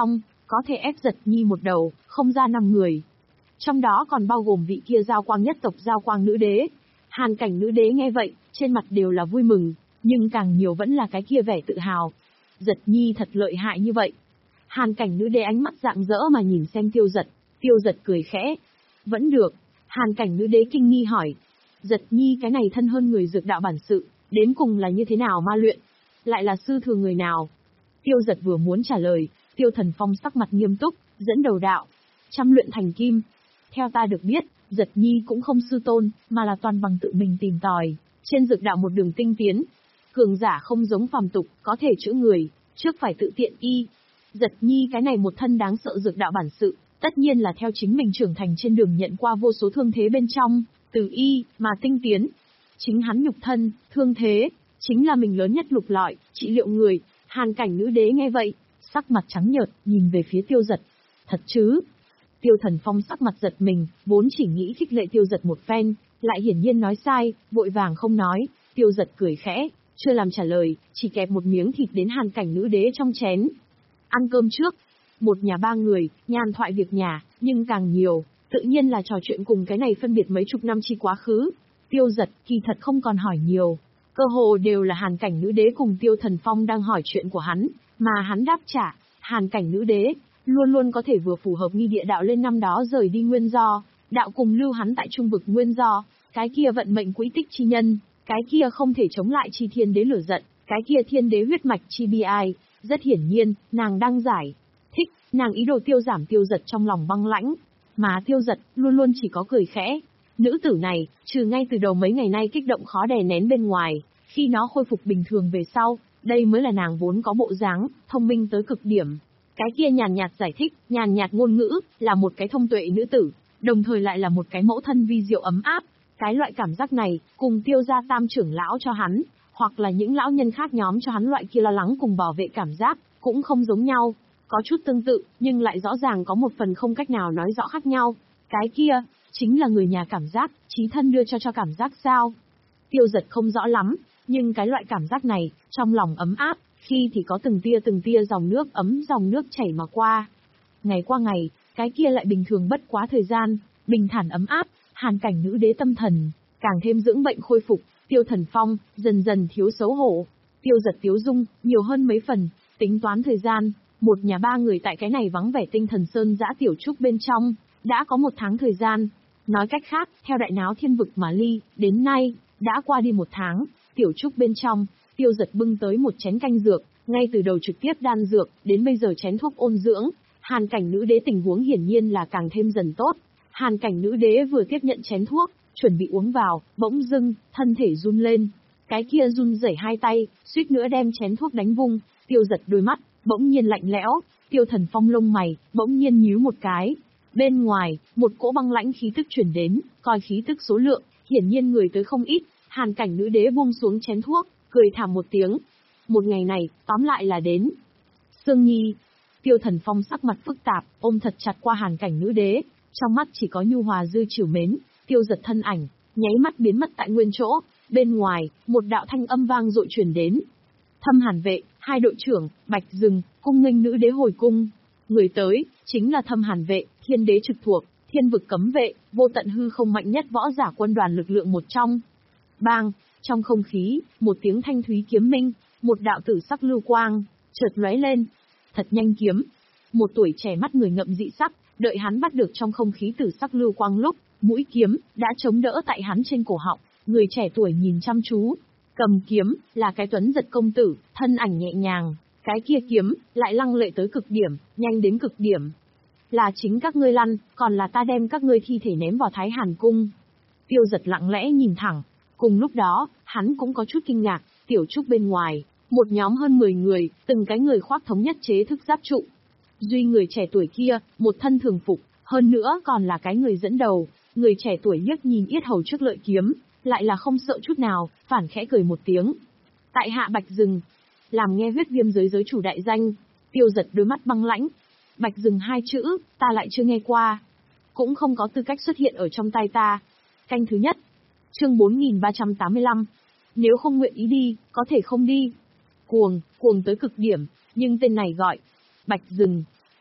có thể ép Giật Nhi một đầu, không ra năm người. Trong đó còn bao gồm vị kia Giao Quang nhất tộc Giao Quang nữ đế. Hàn Cảnh nữ đế nghe vậy, trên mặt đều là vui mừng, nhưng càng nhiều vẫn là cái kia vẻ tự hào. Giật Nhi thật lợi hại như vậy. Hàn Cảnh nữ đế ánh mắt rạng rỡ mà nhìn xem Tiêu Giật, Tiêu Giật cười khẽ. Vẫn được. Hàn Cảnh nữ đế kinh nghi hỏi. Giật Nhi cái này thân hơn người dược đạo bản sự, đến cùng là như thế nào ma luyện? Lại là sư thừa người nào? Tiêu Giật vừa muốn trả lời, Tiêu Thần Phong sắc mặt nghiêm túc, dẫn đầu đạo. Trăm luyện thành kim. Theo ta được biết, Giật Nhi cũng không sư tôn, mà là toàn bằng tự mình tìm tòi, trên dược đạo một đường tinh tiến. Cường giả không giống phàm tục, có thể chữa người, trước phải tự tiện y. Giật Nhi cái này một thân đáng sợ dược đạo bản sự, tất nhiên là theo chính mình trưởng thành trên đường nhận qua vô số thương thế bên trong, từ y, mà tinh tiến. Chính hắn nhục thân, thương thế, chính là mình lớn nhất lục lọi, trị liệu người. Hàn Cảnh nữ đế nghe vậy, sắc mặt trắng nhợt, nhìn về phía Tiêu Giật. Thật chứ? Tiêu Thần Phong sắc mặt giật mình, vốn chỉ nghĩ khích lệ Tiêu Giật một phen, lại hiển nhiên nói sai, vội vàng không nói. Tiêu Giật cười khẽ, chưa làm trả lời, chỉ kẹp một miếng thịt đến Hàn Cảnh nữ đế trong chén. Ăn cơm trước. Một nhà ba người, nhàn thoại việc nhà, nhưng càng nhiều, tự nhiên là trò chuyện cùng cái này phân biệt mấy chục năm chi quá khứ. Tiêu Giật kỳ thật không còn hỏi nhiều, cơ hồ đều là Hàn Cảnh nữ đế cùng Tiêu Thần Phong đang hỏi chuyện của hắn, mà hắn đáp trả. Hàn Cảnh nữ đế luôn luôn có thể vừa phù hợp nghi địa đạo lên năm đó rời đi nguyên do, đạo cùng lưu hắn tại trung vực nguyên do, cái kia vận mệnh quỹ tích chi nhân, cái kia không thể chống lại chi thiên đế lửa giận, cái kia thiên đế huyết mạch chi bi ai. Rất hiển nhiên, nàng đang giải thích, nàng ý đồ tiêu giảm Tiêu Giật trong lòng băng lãnh, mà Tiêu Giật luôn luôn chỉ có cười khẽ. Nữ tử này, trừ ngay từ đầu mấy ngày nay kích động khó đè nén bên ngoài, khi nó khôi phục bình thường về sau, đây mới là nàng vốn có bộ dáng, thông minh tới cực điểm. Cái kia nhàn nhạt giải thích, nhàn nhạt ngôn ngữ, là một cái thông tuệ nữ tử, đồng thời lại là một cái mẫu thân vi diệu ấm áp. Cái loại cảm giác này, cùng Tiêu gia tam trưởng lão cho hắn, hoặc là những lão nhân khác nhóm cho hắn loại kia lo lắng cùng bảo vệ cảm giác, cũng không giống nhau. Có chút tương tự, nhưng lại rõ ràng có một phần không cách nào nói rõ khác nhau. Cái kia, chính là người nhà cảm giác, chí thân đưa cho cho cảm giác sao? Tiêu Giật không rõ lắm, nhưng cái loại cảm giác này, trong lòng ấm áp, khi thì có từng tia từng tia dòng nước ấm dòng nước chảy mà qua. Ngày qua ngày, cái kia lại bình thường bất quá thời gian, bình thản ấm áp. Hàn Cảnh nữ đế tâm thần, càng thêm dưỡng bệnh khôi phục. Tiêu Thần Phong, dần dần thiếu xấu hổ. Tiêu Giật tiếu dung, nhiều hơn mấy phần. Tính toán thời gian, một nhà ba người tại cái này vắng vẻ tinh thần sơn dã tiểu trúc bên trong, đã có một tháng thời gian. Nói cách khác, theo đại náo thiên vực mà ly, đến nay, đã qua đi một tháng. Tiểu trúc bên trong, Tiêu Giật bưng tới một chén canh dược, ngay từ đầu trực tiếp đan dược, đến bây giờ chén thuốc ôn dưỡng. Hàn Cảnh nữ đế tình huống hiển nhiên là càng thêm dần tốt. Hàn Cảnh nữ đế vừa tiếp nhận chén thuốc, chuẩn bị uống vào, bỗng dưng, thân thể run lên. Cái kia run rẩy hai tay, suýt nữa đem chén thuốc đánh vung. Tiêu Giật đôi mắt, bỗng nhiên lạnh lẽo. Tiêu Thần Phong lông mày, bỗng nhiên nhíu một cái. Bên ngoài, một cỗ băng lãnh khí tức chuyển đến, coi khí tức số lượng, hiển nhiên người tới không ít. Hàn Cảnh nữ đế buông xuống chén thuốc, cười thảm một tiếng. Một ngày này, tóm lại là đến. Sương Nhi. Tiêu Thần Phong sắc mặt phức tạp, ôm thật chặt qua Hàn Cảnh nữ đế, trong mắt chỉ có nhu hòa dư trìu mến. Tiêu Giật thân ảnh, nháy mắt biến mất tại nguyên chỗ. Bên ngoài, một đạo thanh âm vang dội truyền đến. Thâm Hàn vệ, hai đội trưởng, Bạch Dừng, cung nghênh nữ đế hồi cung. Người tới, chính là Thâm Hàn vệ, thiên đế trực thuộc, thiên vực cấm vệ, vô tận hư không mạnh nhất võ giả quân đoàn lực lượng một trong. Bang, trong không khí, một tiếng thanh thúy kiếm minh, một đạo tử sắc lưu quang, chợt lóe lên. Thật nhanh kiếm. Một tuổi trẻ mắt người ngậm dị sắc, đợi hắn bắt được trong không khí tử sắc lưu quang lúc, mũi kiếm đã chống đỡ tại hắn trên cổ họng. Người trẻ tuổi nhìn chăm chú, cầm kiếm là cái Tuấn Giật công tử, thân ảnh nhẹ nhàng, cái kia kiếm lại lăng lệ tới cực điểm, nhanh đến cực điểm. Là chính các ngươi lăn, còn là ta đem các ngươi thi thể ném vào Thái Hàn cung. Tiêu Giật lặng lẽ nhìn thẳng, cùng lúc đó, hắn cũng có chút kinh ngạc. Tiểu trúc bên ngoài, một nhóm hơn mười người, từng cái người khoác thống nhất chế thức giáp trụ. Duy người trẻ tuổi kia, một thân thường phục, hơn nữa còn là cái người dẫn đầu. Người trẻ tuổi liếc nhìn yết hầu trước lợi kiếm, lại là không sợ chút nào, phản khẽ cười một tiếng. Tại hạ Bạch Dừng, làm nghe huyết viêm giới giới chủ đại danh. Tiêu Giật đôi mắt băng lãnh. Bạch Dừng hai chữ, ta lại chưa nghe qua. Cũng không có tư cách xuất hiện ở trong tay ta. Canh thứ nhất. Chương bốn nghìn ba trăm tám mươi lăm. Nếu không nguyện ý đi, có thể không đi. Cuồng, cuồng tới cực điểm, nhưng tên này gọi Bạch Dừng.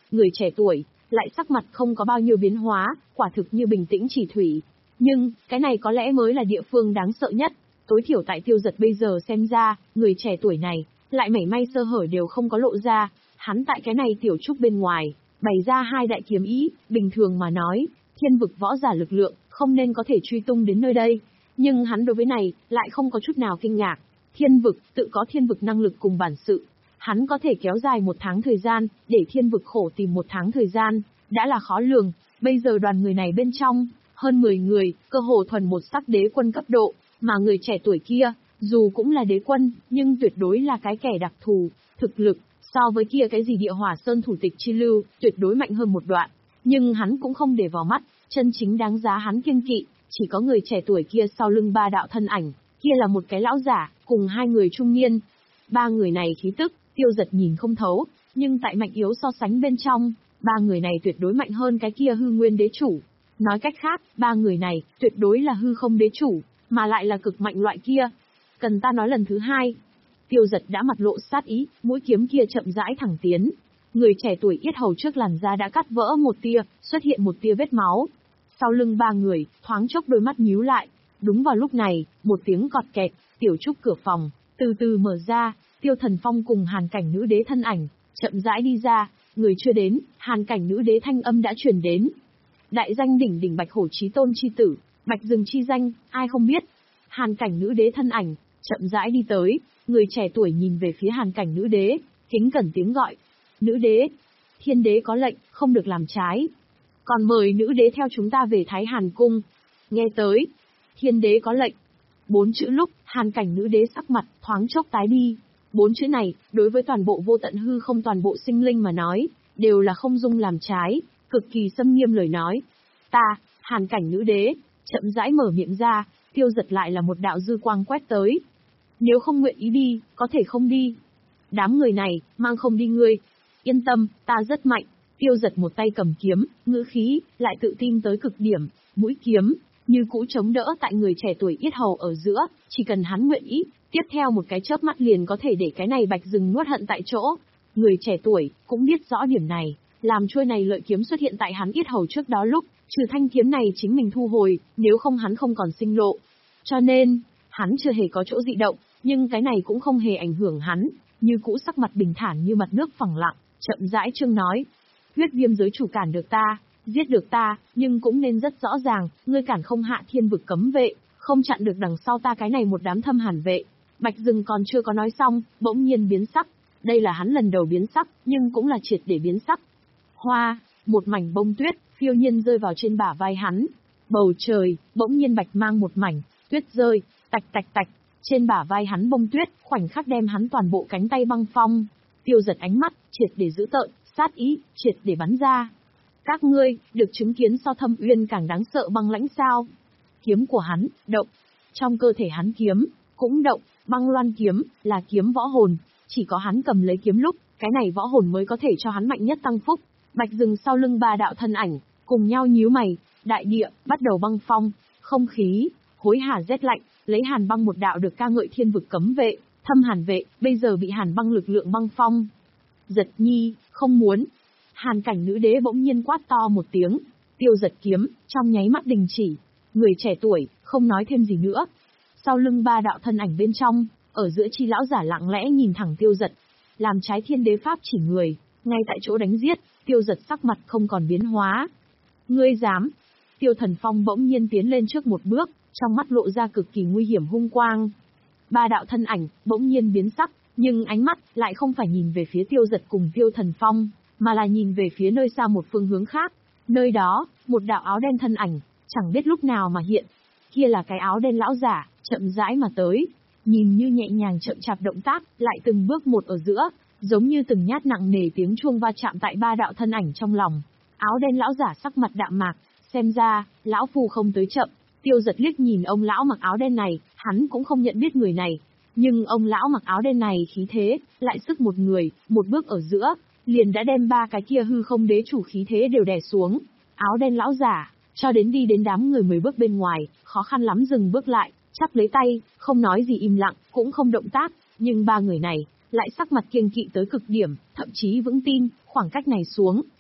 người trẻ tuổi, lại sắc mặt không có bao nhiêu biến hóa, quả thực như bình tĩnh chỉ thủy. Nhưng, cái này có lẽ mới là địa phương đáng sợ nhất. Tối thiểu tại Tiêu Giật bây giờ xem ra, người trẻ tuổi này, lại mảy may sơ hở đều không có lộ ra. Hắn tại cái này tiểu trúc bên ngoài, bày ra hai đại kiếm ý, bình thường mà nói, thiên vực võ giả lực lượng, không nên có thể truy tung đến nơi đây. Nhưng hắn đối với này, lại không có chút nào kinh ngạc. Thiên vực, tự có thiên vực năng lực cùng bản sự. Hắn có thể kéo dài một tháng thời gian, để thiên vực khổ tìm một tháng thời gian, đã là khó lường. Bây giờ đoàn người này bên trong, hơn mười người, cơ hồ thuần một sắc đế quân cấp độ, mà người trẻ tuổi kia, dù cũng là đế quân, nhưng tuyệt đối là cái kẻ đặc thù, thực lực, so với kia cái gì địa hỏa sơn thủ tịch chi lưu, tuyệt đối mạnh hơn một đoạn. Nhưng hắn cũng không để vào mắt, chân chính đáng giá hắn kiêng kỵ, chỉ có người trẻ tuổi kia sau lưng ba đạo thân ảnh, kia là một cái lão giả, cùng hai người trung niên. Ba người này khí tức, Tiêu Giật nhìn không thấu, nhưng tại mạnh yếu so sánh bên trong, ba người này tuyệt đối mạnh hơn cái kia hư nguyên đế chủ. Nói cách khác, ba người này, tuyệt đối là hư không đế chủ, mà lại là cực mạnh loại kia. Cần ta nói lần thứ hai. Tiêu Giật đã mặt lộ sát ý, mũi kiếm kia chậm rãi thẳng tiến. Người trẻ tuổi yết hầu trước làn da đã cắt vỡ một tia, xuất hiện một tia vết máu. Sau lưng ba người, thoáng chốc đôi mắt nhíu lại. Đúng vào lúc này, một tiếng cọt kẹt, tiểu trúc cửa phòng, từ từ mở ra, Tiêu Thần Phong cùng hàn cảnh nữ đế thân ảnh, chậm rãi đi ra, người chưa đến, hàn cảnh nữ đế thanh âm đã truyền đến. Đại danh đỉnh đỉnh Bạch Hổ Chí Tôn chi tử, Bạch Rừng chi danh, ai không biết. Hàn cảnh nữ đế thân ảnh, chậm rãi đi tới, người trẻ tuổi nhìn về phía hàn cảnh nữ đế, kính cẩn tiếng gọi. Nữ đế, thiên đế có lệnh, không được làm trái. Còn mời nữ đế theo chúng ta về Thái Hàn Cung. Nghe tới, thiên đế có lệnh. Bốn chữ lúc, hàn cảnh nữ đế sắc mặt, thoáng chốc tái đi. Bốn chữ này, đối với toàn bộ vô tận hư không toàn bộ sinh linh mà nói, đều là không dung làm trái, cực kỳ xâm nghiêm lời nói. Ta, hàn cảnh nữ đế, chậm rãi mở miệng ra, Tiêu Giật lại là một đạo dư quang quét tới. Nếu không nguyện ý đi, có thể không đi. Đám người này, mang không đi ngươi. Yên tâm, ta rất mạnh. Tiêu Giật một tay cầm kiếm, ngữ khí, lại tự tin tới cực điểm, mũi kiếm, như cũ chống đỡ tại người trẻ tuổi yết hầu ở giữa, chỉ cần hắn nguyện ý, tiếp theo một cái chớp mắt liền có thể để cái này Bạch Rừng nuốt hận tại chỗ. Người trẻ tuổi, cũng biết rõ điểm này, làm trôi này lợi kiếm xuất hiện tại hắn yết hầu trước đó lúc, trừ thanh kiếm này chính mình thu hồi, nếu không hắn không còn sinh lộ. Cho nên, hắn chưa hề có chỗ dị động, nhưng cái này cũng không hề ảnh hưởng hắn, như cũ sắc mặt bình thản như mặt nước phẳng lặng, chậm rãi trương nói. Huyết Viêm giới chủ cản được ta, giết được ta, nhưng cũng nên rất rõ ràng, ngươi cản không hạ thiên vực cấm vệ, không chặn được đằng sau ta cái này một đám thâm hàn vệ. Bạch Rừng còn chưa có nói xong, bỗng nhiên biến sắc. Đây là hắn lần đầu biến sắc, nhưng cũng là triệt để biến sắc. Hoa, một mảnh bông tuyết, phiêu nhiên rơi vào trên bả vai hắn. Bầu trời, bỗng nhiên bạch mang một mảnh, tuyết rơi, tạch tạch tạch, trên bả vai hắn bông tuyết, khoảnh khắc đem hắn toàn bộ cánh tay băng phong. Tiêu Giật ánh mắt, triệt để giữ tợn, sát ý, triệt để bắn ra. Các ngươi, được chứng kiến so Thâm Uyên càng đáng sợ băng lãnh sao? Kiếm của hắn, động. Trong cơ thể hắn kiếm, cũng động, băng loan kiếm, là kiếm võ hồn. Chỉ có hắn cầm lấy kiếm lúc, cái này võ hồn mới có thể cho hắn mạnh nhất tăng phúc. Bạch Rừng sau lưng ba đạo thân ảnh, cùng nhau nhíu mày, đại địa, bắt đầu băng phong, không khí, hối hả rét lạnh, lấy hàn băng một đạo được ca ngợi thiên vực cấm vệ, thâm hàn vệ, bây giờ bị hàn băng lực lượng băng phong. Giật nhi, không muốn. Hàn cảnh nữ đế bỗng nhiên quát to một tiếng, Tiêu Giật kiếm, trong nháy mắt đình chỉ. Người trẻ tuổi, không nói thêm gì nữa. Sau lưng ba đạo thân ảnh bên trong, ở giữa chi lão giả lặng lẽ nhìn thẳng Tiêu Giật, làm trái thiên đế pháp chỉ người, ngay tại chỗ đánh giết. Tiêu Giật sắc mặt không còn biến hóa. Ngươi dám? Tiêu Thần Phong bỗng nhiên tiến lên trước một bước, trong mắt lộ ra cực kỳ nguy hiểm hung quang. Ba đạo thân ảnh bỗng nhiên biến sắc, nhưng ánh mắt lại không phải nhìn về phía Tiêu Giật cùng Tiêu Thần Phong, mà là nhìn về phía nơi xa một phương hướng khác. Nơi đó, một đạo áo đen thân ảnh, chẳng biết lúc nào mà hiện. Kia là cái áo đen lão giả, chậm rãi mà tới, nhìn như nhẹ nhàng chậm chạp động tác, lại từng bước một ở giữa, giống như từng nhát nặng nề tiếng chuông va chạm tại ba đạo thân ảnh trong lòng. Áo đen lão giả sắc mặt đạm mạc, xem ra, lão phu không tới chậm. Tiêu Giật liếc nhìn ông lão mặc áo đen này, hắn cũng không nhận biết người này, nhưng ông lão mặc áo đen này khí thế, lại sức một người, một bước ở giữa, liền đã đem ba cái kia hư không đế chủ khí thế đều đè xuống. Áo đen lão giả, cho đến đi đến đám người mười bước bên ngoài, khó khăn lắm dừng bước lại, chắp lấy tay, không nói gì im lặng, cũng không động tác, nhưng ba người này, lại sắc mặt kiêng kỵ tới cực điểm, thậm chí vững tin, khoảng cách này xuống,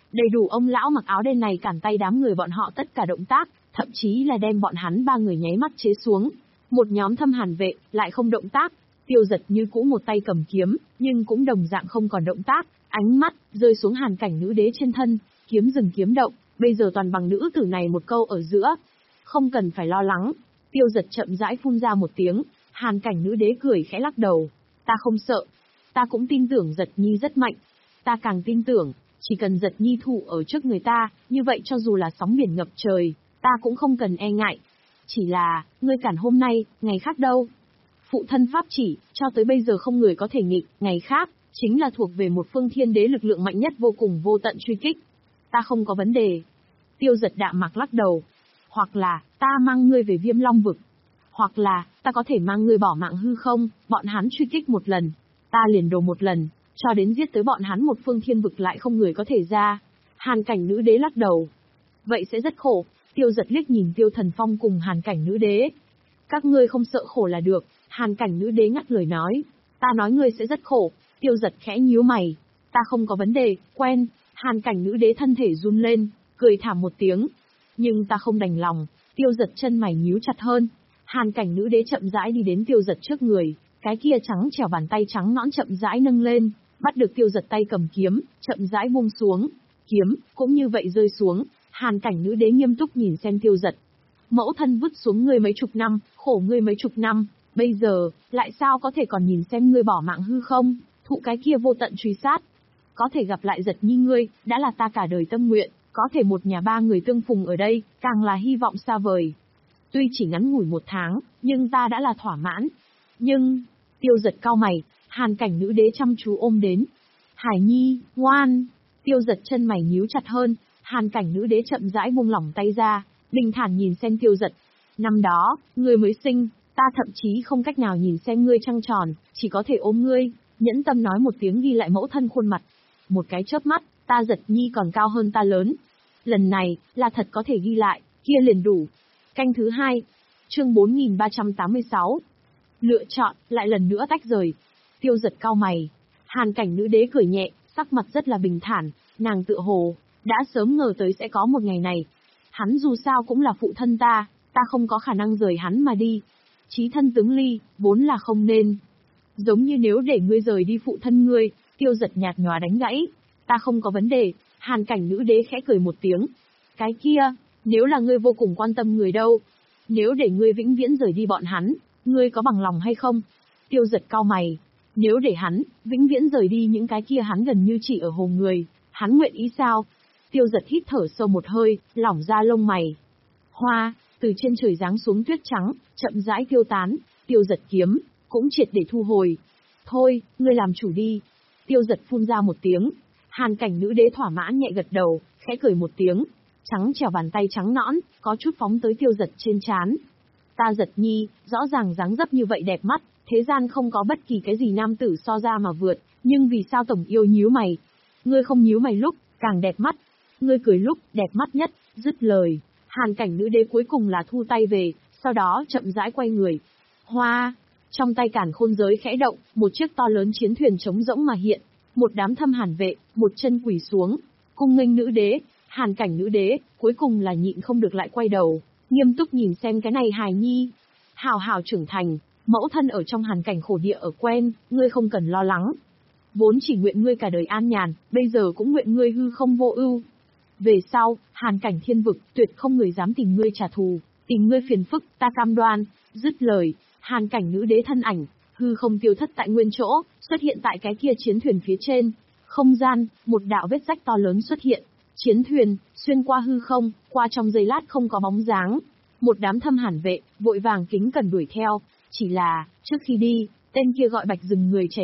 Đầy đủ ông lão mặc áo đen này cản tay đám người bọn họ tất cả động tác, thậm chí là đem bọn hắn ba người nháy mắt chế xuống. Một nhóm thâm hàn vệ, lại không động tác. Tiêu Giật như cũ một tay cầm kiếm, nhưng cũng đồng dạng không còn động tác, ánh mắt rơi xuống hàn cảnh nữ đế trên thân, kiếm dừng kiếm động, bây giờ toàn bằng nữ tử này một câu ở giữa. Không cần phải lo lắng. Tiêu Giật chậm rãi phun ra một tiếng, hàn cảnh nữ đế cười khẽ lắc đầu. Ta không sợ. Ta cũng tin tưởng Giật Nhi rất mạnh. Ta càng tin tưởng, chỉ cần Giật Nhi thủ ở trước người ta, như vậy cho dù là sóng biển ngập trời, ta cũng không cần e ngại. Chỉ là, ngươi cản hôm nay, ngày khác đâu? Phụ thân pháp chỉ, cho tới bây giờ không người có thể nghịch, ngày khác, chính là thuộc về một phương thiên đế lực lượng mạnh nhất vô cùng vô tận truy kích. Ta không có vấn đề. Tiêu Giật đạm mạc lắc đầu. Hoặc là, ta mang ngươi về Viêm Long vực. Hoặc là, ta có thể mang ngươi bỏ mạng hư không, bọn hắn truy kích một lần. Ta liền đồ một lần, cho đến giết tới bọn hắn một phương thiên vực lại không người có thể ra. Hàn cảnh nữ đế lắc đầu. Vậy sẽ rất khổ. Tiêu Giật liếc nhìn Tiêu Thần Phong cùng hàn cảnh nữ đế. Các ngươi không sợ khổ là được. Hàn cảnh nữ đế ngắt lời nói. Ta nói ngươi sẽ rất khổ. Tiêu Giật khẽ nhíu mày. Ta không có vấn đề, quen. Hàn cảnh nữ đế thân thể run lên, cười thảm một tiếng. Nhưng ta không đành lòng. Tiêu Giật chân mày nhíu chặt hơn. Hàn cảnh nữ đế chậm rãi đi đến Tiêu Giật trước người. Cái kia trắng trẻo bàn tay trắng nõn chậm rãi nâng lên, bắt được Tiêu Giật tay cầm kiếm, chậm rãi buông xuống. Kiếm, cũng như vậy rơi xuống. Hàn cảnh nữ đế nghiêm túc nhìn xem Tiêu Giật. Mẫu thân vứt xuống ngươi mấy chục năm, khổ ngươi mấy chục năm, bây giờ, lại sao có thể còn nhìn xem ngươi bỏ mạng hư không, thụ cái kia vô tận truy sát. Có thể gặp lại Giật Nhi ngươi, đã là ta cả đời tâm nguyện, có thể một nhà ba người tương phùng ở đây, càng là hy vọng xa vời. Tuy chỉ ngắn ngủi một tháng, nhưng ta đã là thỏa mãn. Nhưng, Tiêu Giật cau mày, hàn cảnh nữ đế chăm chú ôm đến. Hải Nhi, ngoan. Tiêu Giật chân mày nhíu chặt hơn, hàn cảnh nữ đế chậm rãi buông lỏng tay ra, bình thản nhìn xem Tiêu Giật. Năm đó, ngươi mới sinh, ta thậm chí không cách nào nhìn xem ngươi trăng tròn, chỉ có thể ôm ngươi, nhẫn tâm nói một tiếng ghi lại mẫu thân khuôn mặt. Một cái chớp mắt, ta Giật Nhi còn cao hơn ta lớn. Lần này, là thật có thể ghi lại, kia liền đủ. Canh thứ hai, chương bốn nghìn ba trăm tám mươi sáu. Lựa chọn, lại lần nữa tách rời. Tiêu Giật cau mày. Hàn cảnh nữ đế cười nhẹ, sắc mặt rất là bình thản, nàng tựa hồ đã sớm ngờ tới sẽ có một ngày này. Hắn dù sao cũng là phụ thân ta, ta không có khả năng rời hắn mà đi. Chí thân tướng ly, vốn là không nên. Giống như nếu để ngươi rời đi phụ thân ngươi, Tiêu Giật nhạt nhòa đánh gãy. Ta không có vấn đề. Hàn cảnh nữ đế khẽ cười một tiếng. Cái kia, nếu là ngươi vô cùng quan tâm người đâu, nếu để ngươi vĩnh viễn rời đi bọn hắn, ngươi có bằng lòng hay không? Tiêu Giật cau mày. Nếu để hắn, vĩnh viễn rời đi những cái kia hắn gần như chỉ ở hồ người, hắn nguyện ý sao? Tiêu Giật hít thở sâu một hơi, lỏng ra lông mày. Hoa, từ trên trời giáng xuống tuyết trắng, chậm rãi tiêu tán, Tiêu Giật kiếm, cũng triệt để thu hồi. Thôi, ngươi làm chủ đi. Tiêu Giật phun ra một tiếng. Hàn cảnh nữ đế thỏa mãn nhẹ gật đầu, khẽ cười một tiếng. Trắng trẻo bàn tay trắng nõn, có chút phóng tới Tiêu Giật trên trán. Ta Giật Nhi, rõ ràng dáng dấp như vậy đẹp mắt, thế gian không có bất kỳ cái gì nam tử so ra mà vượt, nhưng vì sao tổng yêu nhíu mày? Ngươi không nhíu mày lúc, càng đẹp mắt. Ngươi cười lúc, đẹp mắt nhất, dứt lời. Hàn cảnh nữ đế cuối cùng là thu tay về, sau đó chậm rãi quay người. Hoa! Trong tay cản khôn giới khẽ động, một chiếc to lớn chiến thuyền trống rỗng mà hiện. Một đám thâm hàn vệ, một chân quỳ xuống. Cung nghênh nữ đế, hàn cảnh nữ đế, cuối cùng là nhịn không được lại quay đầu, nghiêm túc nhìn xem cái này hài nhi. Hào hào trưởng thành, mẫu thân ở trong hàn cảnh khổ địa ở quen, ngươi không cần lo lắng. Vốn chỉ nguyện ngươi cả đời an nhàn, bây giờ cũng nguyện ngươi hư không vô ưu. Về sau, hàn cảnh thiên vực, tuyệt không người dám tìm ngươi trả thù, tìm ngươi phiền phức, ta cam đoan. Dứt lời, hàn cảnh nữ đế thân ảnh, hư không tiêu thất tại nguyên chỗ, xuất hiện tại cái kia chiến thuyền phía trên. Không gian, một đạo vết rách to lớn xuất hiện. Chiến thuyền, xuyên qua hư không, qua trong giây lát không có bóng dáng. Một đám thâm hàn vệ, vội vàng kính cần đuổi theo. Chỉ là, trước khi đi, tên kia gọi Bạch Rừng người trẻ